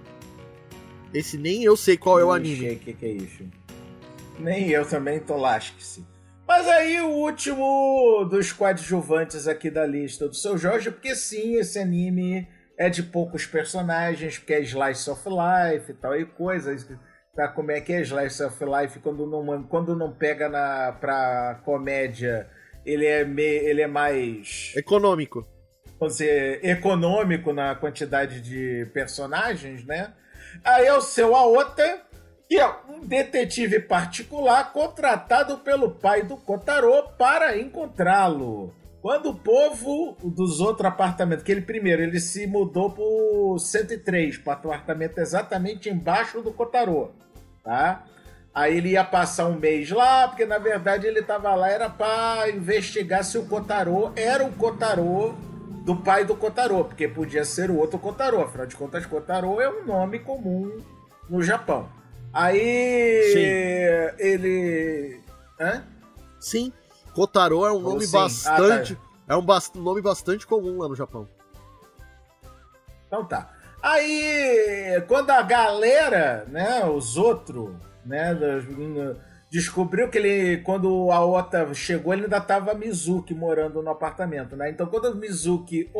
Esse nem eu sei qual é o anime. O que é isso? Nem eu também tô lasque-se. Mas aí o último dos coadjuvantes aqui da lista do Seu Jorge, porque sim, esse anime é de poucos personagens, porque é Slice of Life e tal, e coisas. Tá, como é que é Slice of Life quando não pega pra comédia, ele é mais... econômico. Vamos dizer, econômico na quantidade de personagens, né? Aí é o seu Aota, que é um detetive particular contratado pelo pai do Kotaro para encontrá-lo. Quando o povo dos outros apartamentos, que ele se mudou pro 103, para o apartamento exatamente embaixo do Kotaro, tá? Aí ele ia passar um mês lá, porque na verdade ele tava lá, era para investigar se o Kotaro era o Kotaro do pai do Kotaro, porque podia ser o outro Kotaro, afinal de contas Kotaro é um nome comum no Japão. Aí Sim. ele... Sim, Kotaro é um nome bastante... É um nome bastante comum lá no Japão. Então tá. Aí, quando a galera, né, os outros, né, descobriu que quando o Aota chegou, ele ainda tava Mizuki morando no apartamento, né? Então, quando o Mizuki,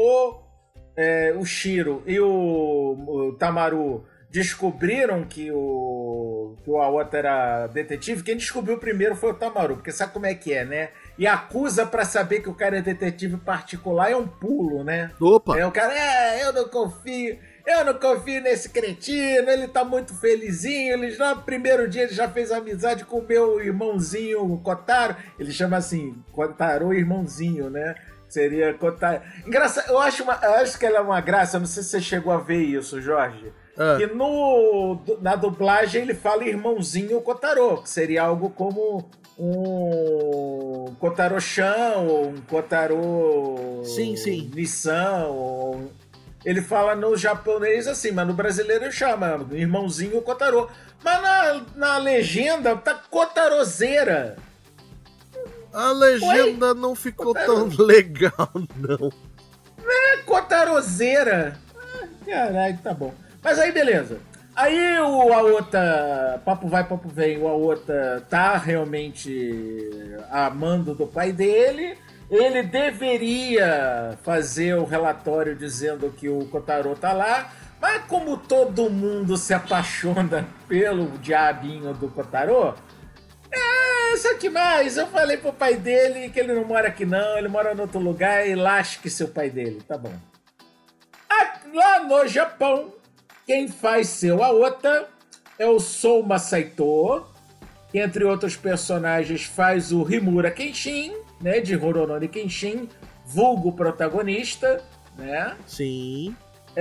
o Shiro e o Tamaru descobriram que o Aota era detetive, quem descobriu primeiro foi o Tamaru, porque sabe como é que é, né? E acusa pra saber que o cara é detetive particular é um pulo, né? Opa! O cara, eu não confio. Eu não confio nesse cretino, ele tá muito felizinho. Ele já, no primeiro dia, ele já fez amizade com o meu irmãozinho, o Kotaro. Ele chama assim, Kotaro irmãozinho, né? Seria Kotaro. Engraçado, eu acho que ela é uma graça, não sei se você chegou a ver isso, Jorge. Que na dublagem ele fala irmãozinho Kotaro, que seria algo como um Kotaro-chan, ou um Kotaro sim. Nissan, ou... Ele fala no japonês assim, mas no brasileiro chama irmãozinho Kotaro. Mas na legenda tá Kotarozeira. A legenda não ficou tão legal, não. É Kotarozeira. Caralho, tá bom. Mas aí, beleza. Aí o Aota, papo vai, papo vem, o Aota tá realmente amando do pai dele. Ele deveria fazer o relatório dizendo que o Kotaro tá lá, mas como todo mundo se apaixona pelo diabinho do Kotaro, só que mais, eu falei pro pai dele que ele não mora aqui não, ele mora em outro lugar e lasque seu pai dele, tá bom. Lá no Japão, quem faz seu Aota é o Souma Saito, que entre outros personagens faz o Himura Kenshin, né, de Rurouni Kenshin, vulgo protagonista, né? Sim.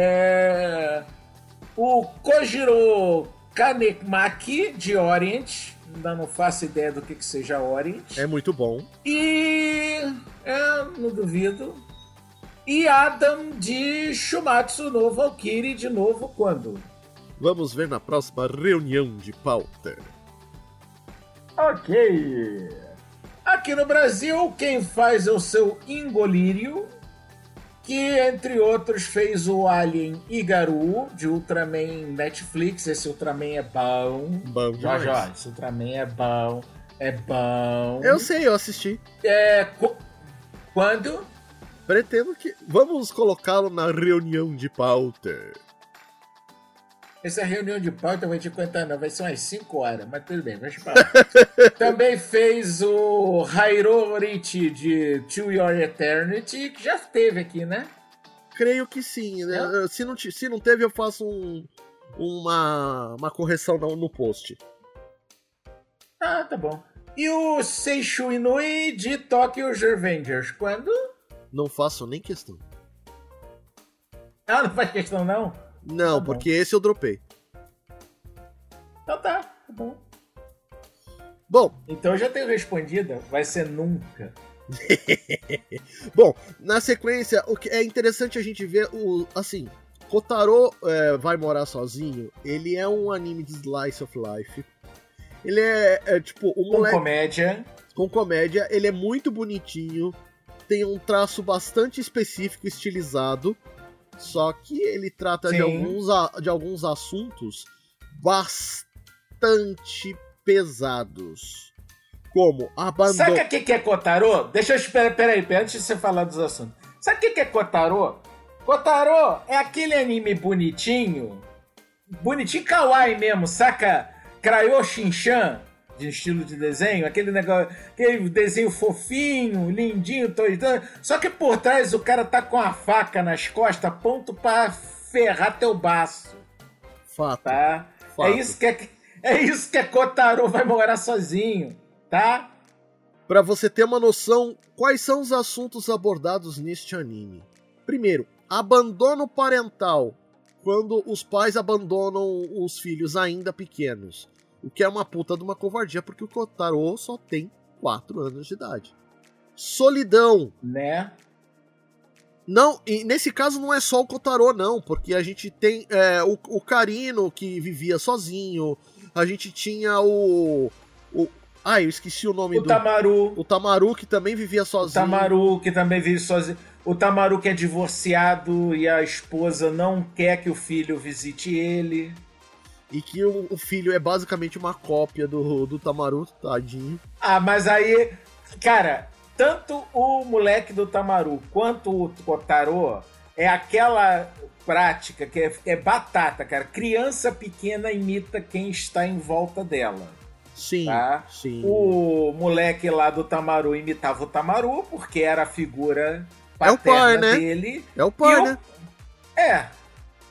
O Kojiro Kanemaki, de Orient, ainda não faço ideia do que seja Orient. É muito bom. E... não duvido. E Adam, de Shumatsu no Valkyrie, de novo, quando? Vamos ver na próxima reunião de pauta. Ok. Aqui no Brasil, quem faz é o seu Ingolírio, que, entre outros, fez o Alien Igaru, de Ultraman Netflix. Esse Ultraman é bom. Bom demais. Já, esse Ultraman é bom. É bom. Eu sei, eu assisti. Quando? Pretendo que... Vamos colocá-lo na reunião de pauta. Essa reunião de pauta vai te contar, não, vai ser umas 5 horas, mas tudo bem, vamos falar. Também fez o Hairo Richi de To Your Eternity, que já teve aqui, né? Creio que sim, né? Se não teve, eu faço uma correção no post. Tá bom. E o Seishu Inui de Tokyo Revengers, quando? Não faço nem questão. Não faz questão, não? Não, porque esse eu dropei. Então tá bom. Bom. Então eu já tenho respondida, vai ser nunca. Bom, na sequência, o que é interessante a gente ver assim, Kotaro vai morar sozinho. Ele é um anime de slice of life. Ele é tipo um moleque comédia. Com comédia, ele é muito bonitinho, tem um traço bastante específico, estilizado. Só que ele trata de alguns assuntos bastante pesados. Como abandono. Sabe o que é Kotaro? Deixa eu esperar, peraí, antes de você falar dos assuntos. Sabe o que é Kotaro? Kotaro é aquele anime bonitinho kawaii mesmo, saca? Crayon Shinchan, de estilo de desenho, aquele negócio, aquele desenho fofinho, lindinho, só que por trás o cara tá com a faca nas costas, ponto pra ferrar teu baço. Fato. Tá? Fato. É isso que é Kotaro vai morar sozinho, tá? Pra você ter uma noção, quais são os assuntos abordados neste anime? Primeiro, abandono parental, quando os pais abandonam os filhos ainda pequenos. O que é uma puta de uma covardia, porque o Kotaro só tem 4 anos de idade. Solidão. Né? Não, e nesse caso não é só o Kotaro, não, porque a gente tem o Karino, que vivia sozinho, a gente tinha eu esqueci o nome do... Tamaru. O Tamaru, que também vivia sozinho. O Tamaru, que também vive sozinho. O Tamaru, que é divorciado e a esposa não quer que o filho visite ele. E que o filho é basicamente uma cópia do Tamaru, tadinho. Mas aí, cara, tanto o moleque do Tamaru quanto o Kotaro é aquela prática que é batata, cara. Criança pequena imita quem está em volta dela. Sim, tá? Sim. O moleque lá do Tamaru imitava o Tamaru, porque era a figura paterna pai, né? dele. É o pai, né?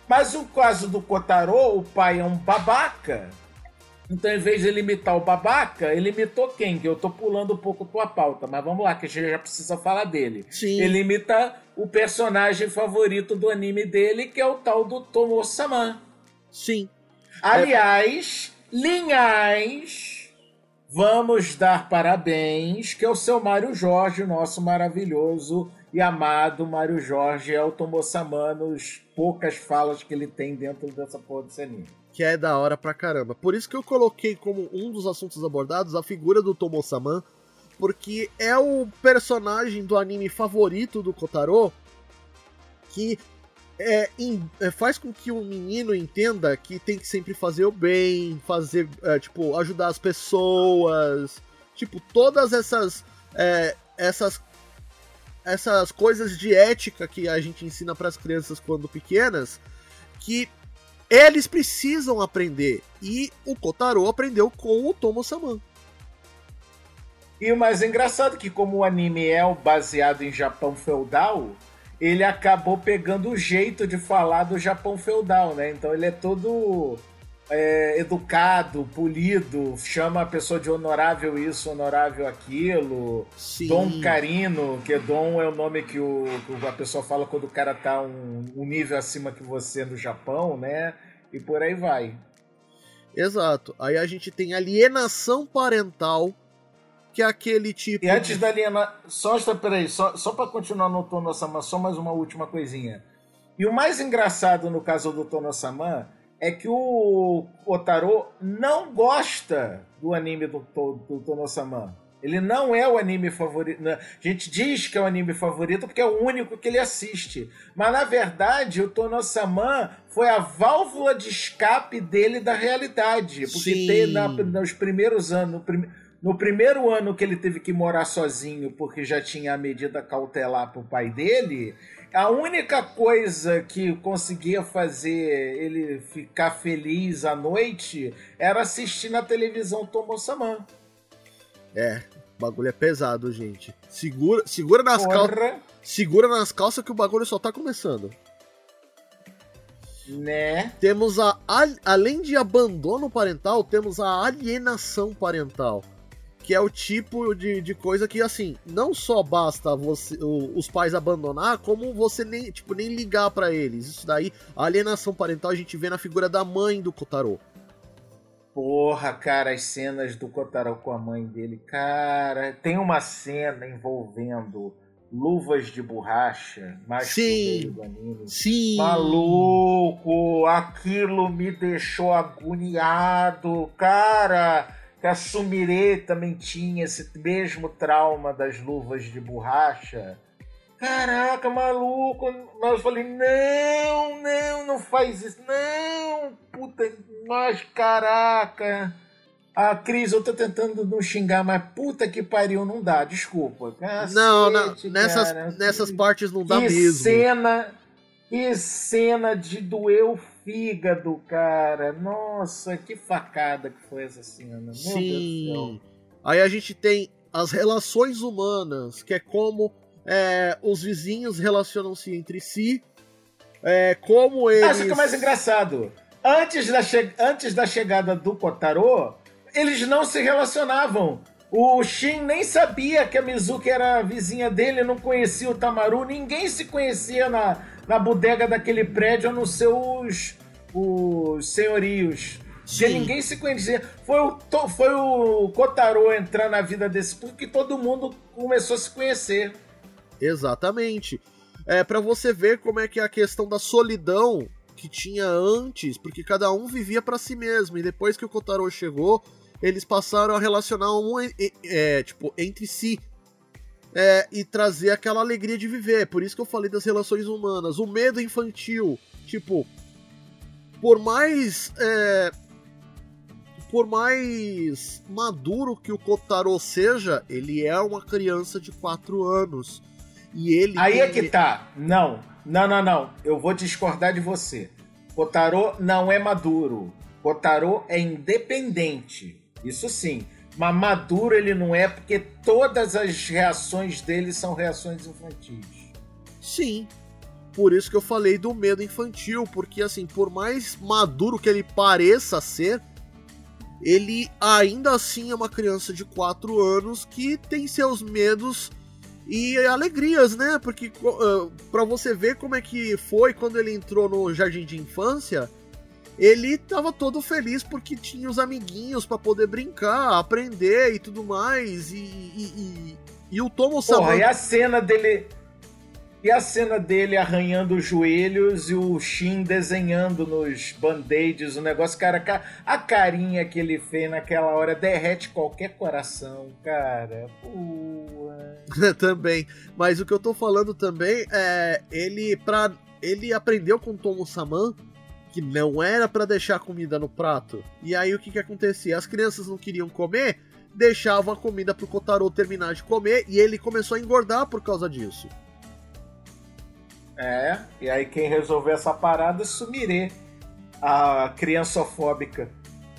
Mas no caso do Kotaro, o pai é um babaca. Então, em vez de ele imitar o babaca, ele imitou quem? Que eu tô pulando um pouco tua pauta, mas vamos lá, que a gente já precisa falar dele. Sim. Ele imita o personagem favorito do anime dele, que é o tal do Tomo-sama. Sim. Aliás, linhais, vamos dar parabéns, que é o seu Mário Jorge, nosso maravilhoso e amado Mário Jorge, é o Tomo-sama nos poucas falas que ele tem dentro dessa porra desse anime. Que é da hora pra caramba. Por isso que eu coloquei como um dos assuntos abordados a figura do Tomo-sama, porque é o personagem do anime favorito do Kotaro, que faz com que o menino entenda que tem que sempre fazer o bem, fazer, ajudar as pessoas, todas essas coisas de ética que a gente ensina para as crianças quando pequenas, que eles precisam aprender. E o Kotaro aprendeu com o Tomo-sama. E o mais engraçado é que, como o anime é baseado em Japão feudal, ele acabou pegando o jeito de falar do Japão feudal, né? Então ele é todo educado, polido, chama a pessoa de honorável isso, honorável aquilo. Sim. Dom Carino, que Dom é o nome que a pessoa fala quando o cara tá um nível acima que você no Japão, né? E por aí vai. Exato. Aí a gente tem alienação parental, que é aquele tipo... E antes da alienação... Só pra continuar no Tono-sama, só mais uma última coisinha. E o mais engraçado no caso do Tono-sama é que o Kotaro não gosta do anime do Tono-sama. Ele não é o anime favorito. A gente diz que é o anime favorito porque é o único que ele assiste. Mas, na verdade, o Tono-sama foi a válvula de escape dele da realidade. Porque nos primeiros anos... No primeiro ano que ele teve que morar sozinho porque já tinha a medida cautelar pro pai dele, a única coisa que conseguia fazer ele ficar feliz à noite era assistir na televisão Tomo-sama. O bagulho é pesado, gente. Segura nas calças. Segura nas calças que o bagulho só tá começando. Né? Temos além de abandono parental, temos a alienação parental. Que é o tipo de coisa que, assim, não só basta os pais abandonar, como você nem ligar pra eles. Isso daí, a alienação parental a gente vê na figura da mãe do Kotaro. Porra, cara, as cenas do Kotaro com a mãe dele, cara, tem uma cena envolvendo luvas de borracha, mais sim, do anime. Sim. Maluco, aquilo me deixou agoniado, cara. Que a Sumire também tinha esse mesmo trauma das luvas de borracha. Caraca, maluco. Mas eu falei, não faz isso. Não, puta, mas caraca. A Cris, eu tô tentando não xingar, mas puta que pariu, não dá, desculpa. Cacete, não, nessas partes não dá mesmo. Que cena de doer o fígado, cara. Nossa, que facada que foi essa cena. Sim. Meu Deus do céu. Aí a gente tem as relações humanas, que é como os vizinhos relacionam-se entre si, como eles... Acho que é mais engraçado. Antes da chegada do Kotaro, eles não se relacionavam. O Shin nem sabia que a Mizuki era a vizinha dele, não conhecia o Tamaru, ninguém se conhecia na bodega daquele prédio, a não ser os senhorios. Porque ninguém se conhecia. Foi o Kotaro entrar na vida desse público que todo mundo começou a se conhecer. Exatamente. Pra você ver como é que é a questão da solidão que tinha antes, porque cada um vivia pra si mesmo, e depois que o Kotaro chegou, eles passaram a relacionar entre si. E trazer aquela alegria de viver. Por isso que eu falei das relações humanas. O medo infantil. Por mais maduro que o Kotaro seja, ele é uma criança de 4 anos. E ele... Aí é que tá. Não. Eu vou discordar de você. Kotaro não é maduro. Kotaro é independente. Isso sim. Mas maduro ele não é, porque todas as reações dele são reações infantis. Sim. por isso que eu falei do medo infantil, porque assim, por mais maduro que ele pareça ser, ele ainda assim é uma criança de 4 anos que tem seus medos e alegrias, né? Porque pra você ver como é que foi quando ele entrou no jardim de infância, ele tava todo feliz porque tinha os amiguinhos pra poder brincar, aprender e tudo mais, e o Tomo-sama... Porra, e a cena dele arranhando os joelhos e o Shin desenhando nos band-aids o negócio, cara, a carinha que ele fez naquela hora derrete qualquer coração, cara. Também, mas o que eu tô falando também é ele aprendeu com o Tomo-sama que não era pra deixar comida no prato. E aí o que acontecia? As crianças não queriam comer, deixavam a comida pro Kotaro terminar de comer e ele começou a engordar por causa disso. E aí quem resolveu essa parada é Sumire, a criançofóbica.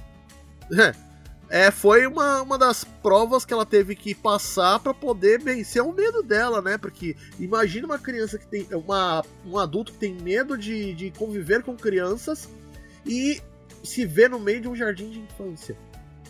Foi uma das provas que ela teve que passar pra poder vencer o medo dela, né? Porque imagina uma criança que tem... um adulto que tem medo de conviver com crianças e se vê no meio de um jardim de infância.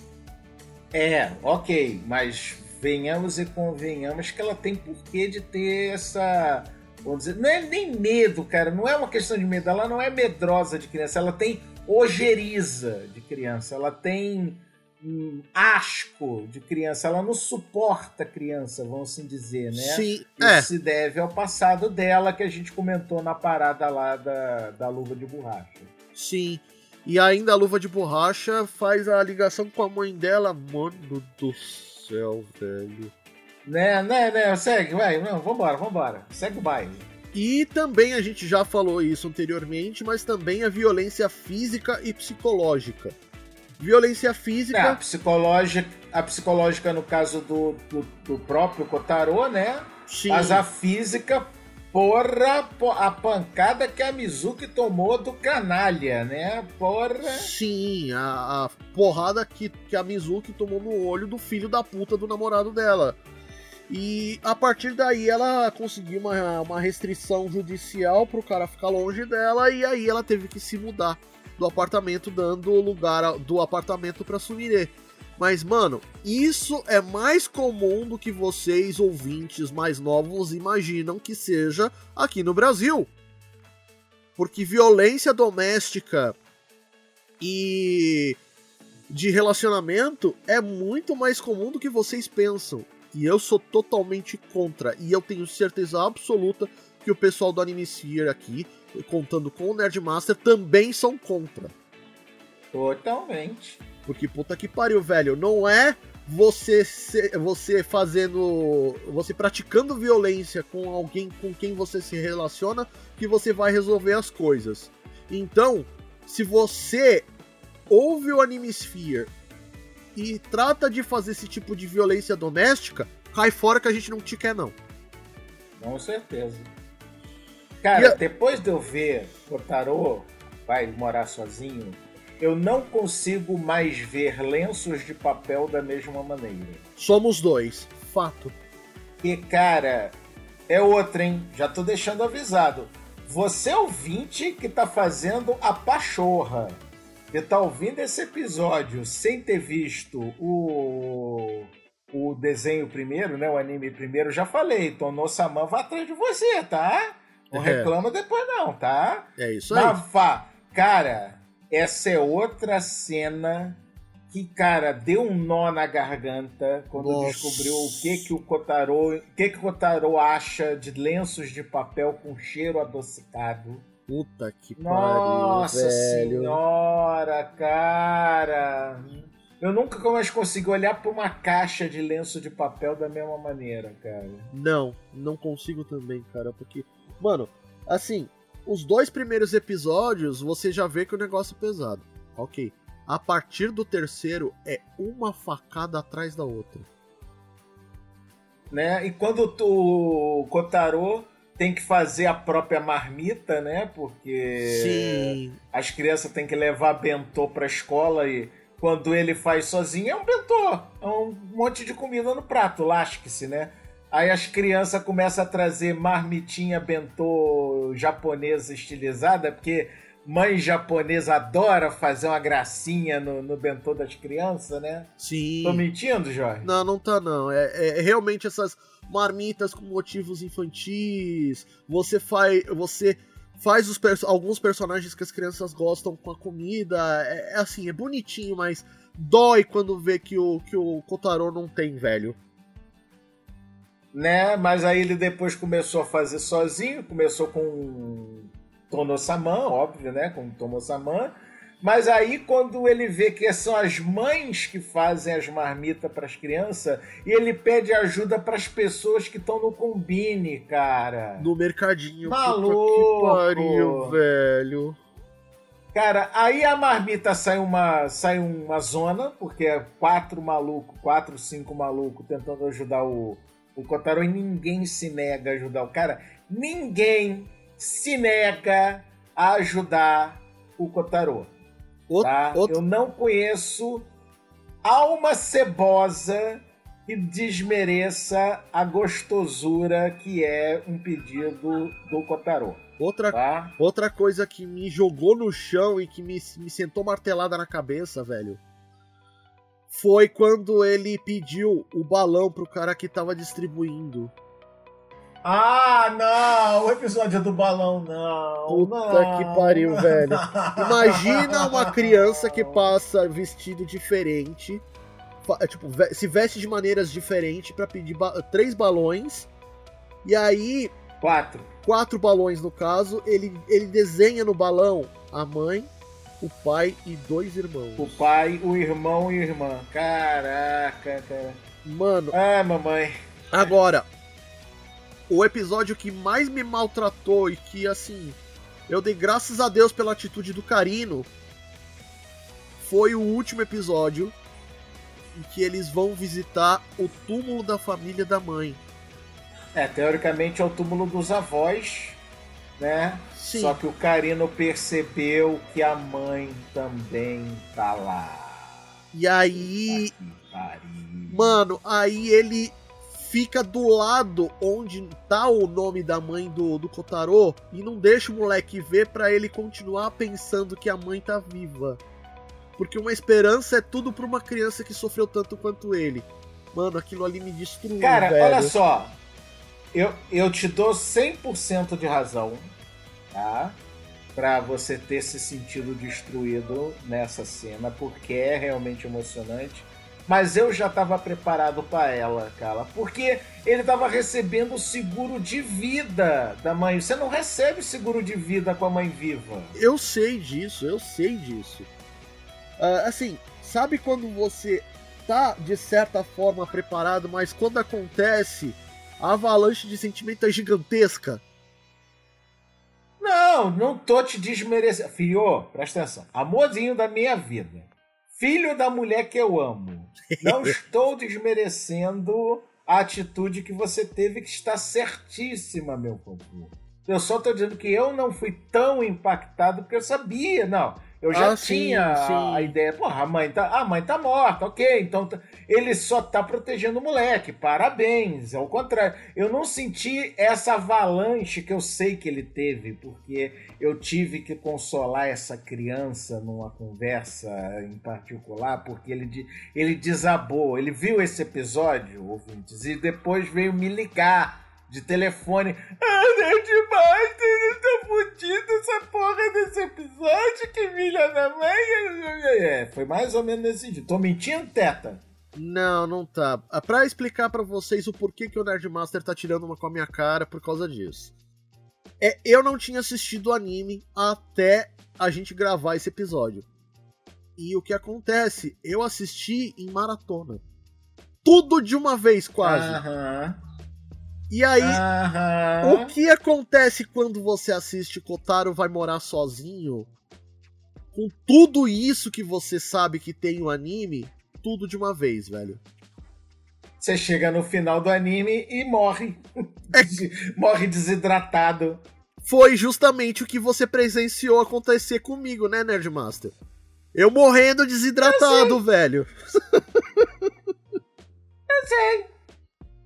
Ok, mas venhamos e convenhamos que ela tem porquê de ter essa... Vamos dizer, não é nem medo, cara, não é uma questão de medo, ela não é medrosa de criança, ela tem ojeriza de criança, ela tem asco de criança, ela não suporta criança, vamos assim dizer, né? Sim, Isso se deve ao passado dela, que a gente comentou na parada lá da luva de borracha. Sim, e ainda a luva de borracha faz a ligação com a mãe dela, mano do céu, velho. Né, segue, vai, não, vambora, segue o baile. E também a gente já falou isso anteriormente, mas também a violência física e psicológica. Violência física... A psicológica no caso do próprio Kotaro, né? Sim. Mas a física, porra, a pancada que a Mizuki tomou do canalha, né? Porra... Sim, a porrada que a Mizuki tomou no olho do filho da puta do namorado dela. E a partir daí ela conseguiu uma restrição judicial pro cara ficar longe dela, e aí ela teve que se mudar do apartamento, dando lugar do apartamento pra Sumire. Mas, mano, isso é mais comum do que vocês, ouvintes mais novos, imaginam que seja aqui no Brasil. Porque violência doméstica e de relacionamento é muito mais comum do que vocês pensam. E eu sou totalmente contra. E eu tenho certeza absoluta que o pessoal do Animesphere aqui, contando com o Nerdmaster, também são contra. Totalmente. Porque puta que pariu, velho. Não é você praticando violência com alguém com quem você se relaciona que você vai resolver as coisas. Então, se você ouve o Animesphere e trata de fazer esse tipo de violência doméstica, cai fora que a gente não te quer, não. Com certeza. Cara, depois de eu ver Kotaro vai morar sozinho, eu não consigo mais ver lenços de papel da mesma maneira. Somos dois, fato. E, cara, é outra, hein? Já tô deixando avisado. Você ouvinte que tá fazendo a pachorra e tá ouvindo esse episódio sem ter visto o desenho primeiro, né? O anime primeiro, já falei. Tono-sama vai atrás de você, tá? Não reclama depois não, tá? É isso aí. Cara, essa é outra cena que, cara, deu um nó na garganta quando descobriu o que o Kotaro acha de lenços de papel com cheiro adocicado. Puta que pariu, Nossa velho. Senhora, cara. Eu nunca mais consigo olhar pra uma caixa de lenço de papel da mesma maneira, cara. Não consigo também, cara, porque... Mano, assim, os 2 primeiros episódios você já vê que o negócio é pesado. Ok. A partir do terceiro é uma facada atrás da outra. Né? E quando o Kotaro tem que fazer a própria marmita, né? Porque sim, as crianças têm que levar bentô pra escola e quando ele faz sozinho é um bentô. É um monte de comida no prato, lasque-se, né? Aí as crianças começam a trazer marmitinha bentô japonesa estilizada, porque mãe japonesa adora fazer uma gracinha no bentô das crianças, né? Sim. Tô mentindo, Jorge? Não, não tá não. É realmente essas marmitas com motivos infantis. Você faz alguns personagens que as crianças gostam com a comida. Assim, é bonitinho, mas dói quando vê que o Kotaro não tem, velho. Né? Mas aí ele depois começou a fazer sozinho, começou com Tono-sama, óbvio, né? Com Tomo-sama. Mas aí quando ele vê que são as mães que fazem as marmitas para as crianças, e ele pede ajuda para as pessoas que estão no Combine, cara. No mercadinho. Maluco! Que pariu, velho. Cara, aí a marmita sai uma zona, porque é 4, 5 malucos tentando ajudar o Kotaro, e ninguém se nega a ajudar o cara. Ninguém se nega a ajudar o Kotaro. Tá? Eu não conheço alma cebosa que desmereça a gostosura que é um pedido do Kotaro. Outra coisa que me jogou no chão e que me sentou martelada na cabeça, velho, foi quando ele pediu o balão pro cara que tava distribuindo. Ah, não! O episódio do balão, não! Puta que pariu, velho. Imagina uma criança que passa vestido diferente, tipo, se veste de maneiras diferentes pra pedir 3 balões, e aí... 4 balões, no caso, ele desenha no balão a mãe, o pai e 2 irmãos. O pai, o irmão e a irmã. Caraca, cara. Mano... Ah, mamãe. Agora... O episódio que mais me maltratou e que, assim, eu dei graças a Deus pela atitude do Carino foi o último episódio em que eles vão visitar o túmulo da família da mãe. Teoricamente é o túmulo dos avós, né? Sim. Só que o Carino percebeu que a mãe também tá lá. E aí... Mano, aí ele... fica do lado onde tá o nome da mãe do Kotaro e não deixa o moleque ver pra ele continuar pensando que a mãe tá viva. Porque uma esperança é tudo pra uma criança que sofreu tanto quanto ele. Mano, aquilo ali me destruiu, cara, velho. Olha só. Eu te dou 100% de razão, tá? Pra você ter se sentido destruído nessa cena, porque é realmente emocionante. Mas eu já estava preparado para ela, cara. Porque ele estava recebendo o seguro de vida da mãe. Você não recebe seguro de vida com a mãe viva. Eu sei disso. Assim, sabe quando você tá, de certa forma, preparado, mas quando acontece, a avalanche de sentimento é gigantesca? Não tô te desmerecendo. Filho, presta atenção. Amorzinho da minha vida. Filho da mulher que eu amo. Não estou desmerecendo a atitude que você teve, que está certíssima, meu povo. Eu só estou dizendo que eu não fui tão impactado porque eu sabia, não. Eu já tinha a ideia. Porra, a mãe tá morta, ok. Então ele só tá protegendo o moleque. Parabéns. Ao contrário, eu não senti essa avalanche que eu sei que ele teve, porque eu tive que consolar essa criança numa conversa em particular, porque ele desabou. Ele viu esse episódio, ouvintes, e depois veio me ligar de telefone. Demais, tá fudido essa porra desse episódio, que filha da mãe. Foi mais ou menos nesse dia. Tô mentindo, Teta? Não tá. Pra explicar pra vocês o porquê que o Nerdmaster tá tirando uma com a minha cara por causa disso. Eu não tinha assistido o anime até a gente gravar esse episódio. E o que acontece? Eu assisti em maratona. Tudo de uma vez, quase. E aí, o que acontece quando você assiste Kotaro Vai Morar Sozinho? Com tudo isso que você sabe que tem o anime, tudo de uma vez, velho. Você chega no final do anime e morre. Morre desidratado. Foi justamente o que você presenciou acontecer comigo, né, Nerdmaster? Eu morrendo desidratado, velho. Eu sei.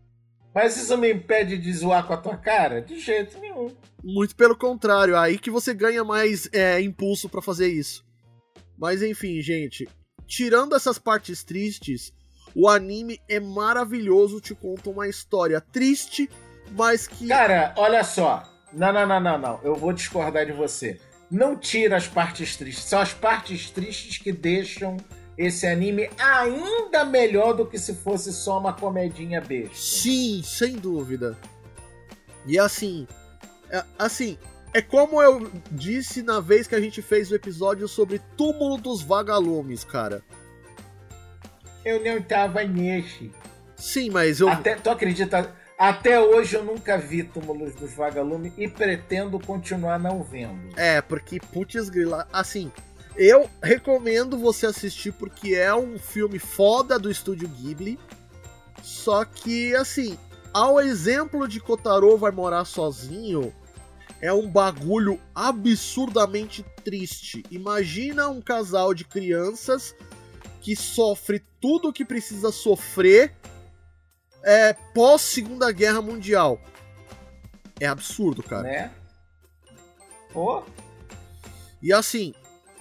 Mas isso me impede de zoar com a tua cara? De jeito nenhum. Muito pelo contrário, aí que você ganha mais impulso pra fazer isso. Mas enfim, gente, tirando essas partes tristes, o anime é maravilhoso, te conta uma história triste, mas que... Cara, olha só. Não. Eu vou discordar de você. Não tira as partes tristes. São as partes tristes que deixam esse anime ainda melhor do que se fosse só uma comedinha besta. Sim, sem dúvida. E assim, é como eu disse na vez que a gente fez o episódio sobre Túmulo dos Vagalumes, cara. Eu não tava nesse. Sim, mas tu acredita? Até hoje eu nunca vi Túmulos dos Vagalumes e pretendo continuar não vendo. Porque, putz grila, assim, eu recomendo você assistir porque é um filme foda do estúdio Ghibli. Só que, assim, ao exemplo de Kotaro Vai Morar Sozinho, é um bagulho absurdamente triste. Imagina um casal de crianças que sofre tudo o que precisa sofrer pós Segunda Guerra Mundial. É absurdo, cara. Né? Pô. E assim,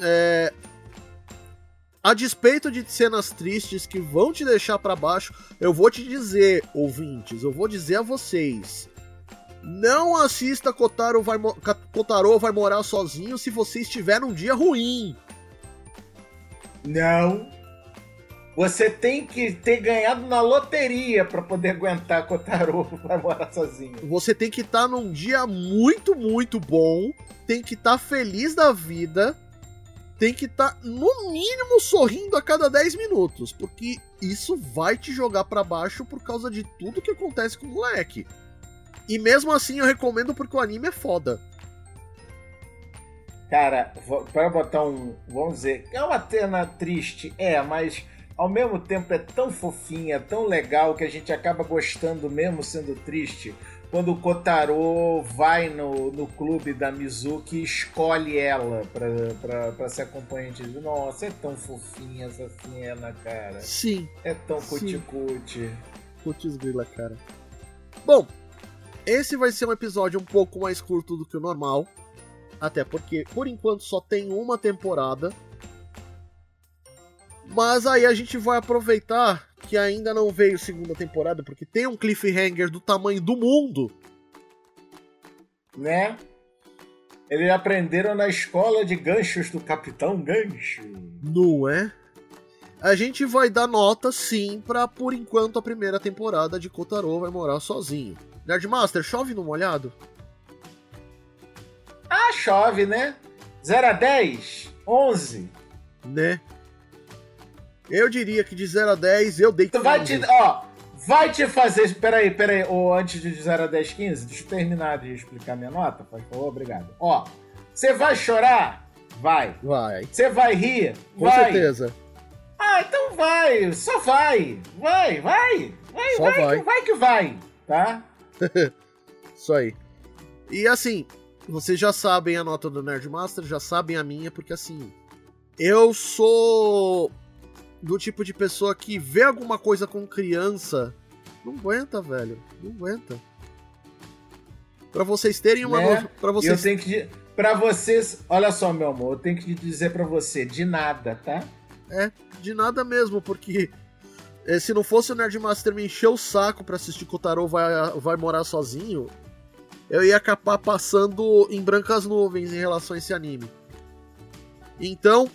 a despeito de cenas tristes que vão te deixar pra baixo, eu vou te dizer, ouvintes, eu vou dizer a vocês, não assista Kotaro Vai Morar Sozinho se você estiver num dia ruim. Não. Você tem que ter ganhado na loteria pra poder aguentar Kotaro Vai Morar Sozinho. Você tem que estar num dia muito, muito bom, tem que estar feliz da vida, tem que estar, no mínimo, sorrindo a cada 10 minutos, porque isso vai te jogar pra baixo por causa de tudo que acontece com o moleque. E mesmo assim eu recomendo porque o anime é foda. Cara, para botar vamos dizer, é uma cena triste, mas ao mesmo tempo é tão fofinha, tão legal, que a gente acaba gostando mesmo sendo triste, quando o Kotaro vai no clube da Mizuki e escolhe ela pra ser acompanhante. Nossa, é tão fofinha essa cena, cara. Sim. É tão cuti-cuti. Putz grila, cara. Bom, esse vai ser um episódio um pouco mais curto do que o normal, até porque, por enquanto, só tem uma temporada. Mas aí a gente vai aproveitar que ainda não veio segunda temporada, porque tem um cliffhanger do tamanho do mundo. Né? Eles aprenderam na escola de ganchos do Capitão Gancho. Não é? A gente vai dar nota, sim, pra, por enquanto, a primeira temporada de Kotaro Vai Morar Sozinho. Nerdmaster, chove no molhado? Ah, chove, né? 0 a 10? 11? Né? Eu diria que de 0 a 10 eu dei 15. Vai te fazer... Peraí. Antes de 0 a 10, 15, deixa eu terminar de explicar minha nota. Por favor, obrigado. Você vai chorar? Vai. Você vai rir? Com certeza. Então vai. Só vai. Vai. Vai que vai. Tá? Isso aí. E assim, vocês já sabem a nota do Nerdmaster, já sabem a minha, porque assim, eu sou do tipo de pessoa que vê alguma coisa com criança, não aguenta, velho. Não aguenta. Pra vocês terem uma noção. Eu tenho que. Pra vocês. Olha só, meu amor, eu tenho que dizer pra você, de nada, tá? De nada mesmo, porque se não fosse o Nerdmaster me encher o saco pra assistir Kotaro Vai Morar Sozinho, eu ia acabar passando em brancas nuvens em relação a esse anime. Então,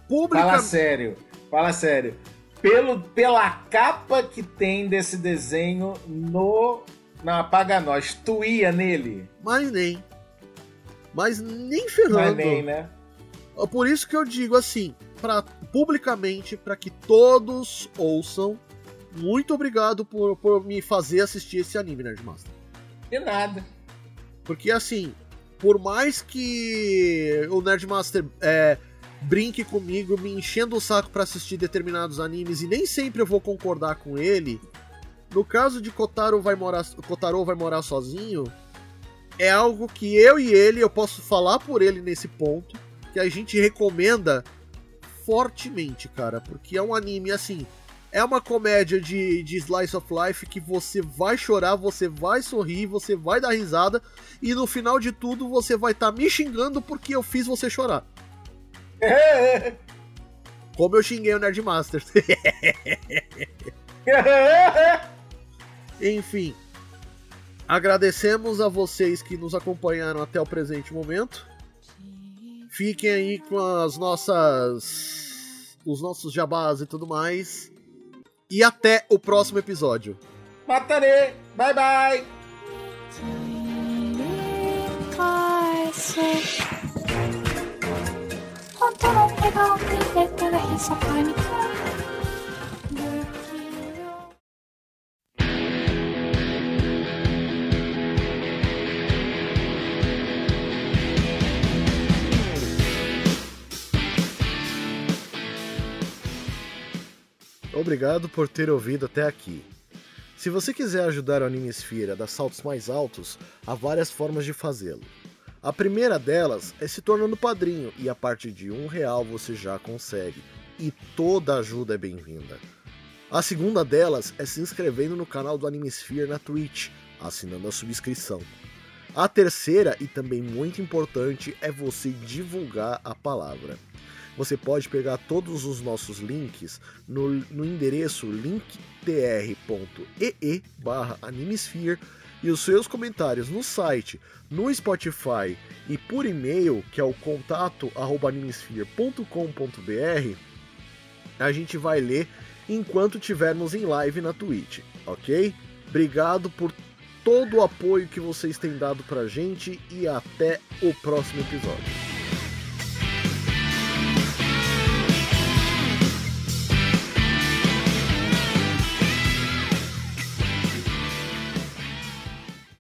Fala sério. Pela capa que tem desse desenho na Apaga Nós, tu ia nele? Mas nem ferrando. Mas nem, né? Por isso que eu digo assim, publicamente, para que todos ouçam, muito obrigado por me fazer assistir esse anime, Nerdmaster. De nada. Porque assim, por mais que o Nerdmaster brinque comigo, me enchendo o saco pra assistir determinados animes, e nem sempre eu vou concordar com ele, no caso de Kotaro Vai Morar Sozinho, é algo que eu posso falar por ele nesse ponto, que a gente recomenda fortemente, cara, porque é um anime, assim, É uma comédia de slice of life que você vai chorar, você vai sorrir, você vai dar risada e no final de tudo você vai estar me xingando porque eu fiz você chorar. Como eu xinguei o Nerdmaster. Enfim, agradecemos a vocês que nos acompanharam até o presente momento. Fiquem aí com os nossos jabás e tudo mais. E até o próximo episódio. Matarei! Bye bye! Obrigado por ter ouvido até aqui. Se você quiser ajudar o Animesphere a dar saltos mais altos, há várias formas de fazê-lo. A primeira delas é se tornando padrinho, e a partir de R$1 você já consegue, e toda ajuda é bem-vinda. A segunda delas é se inscrevendo no canal do Animesphere na Twitch, assinando a subscrição. A terceira, e também muito importante, é você divulgar a palavra. Você pode pegar todos os nossos links no endereço linktr.ee/Animesphere e os seus comentários no site, no Spotify e por e-mail, que é o contato@animesphere.com.br, a gente vai ler enquanto tivermos em live na Twitch, ok? Obrigado por todo o apoio que vocês têm dado pra gente e até o próximo episódio.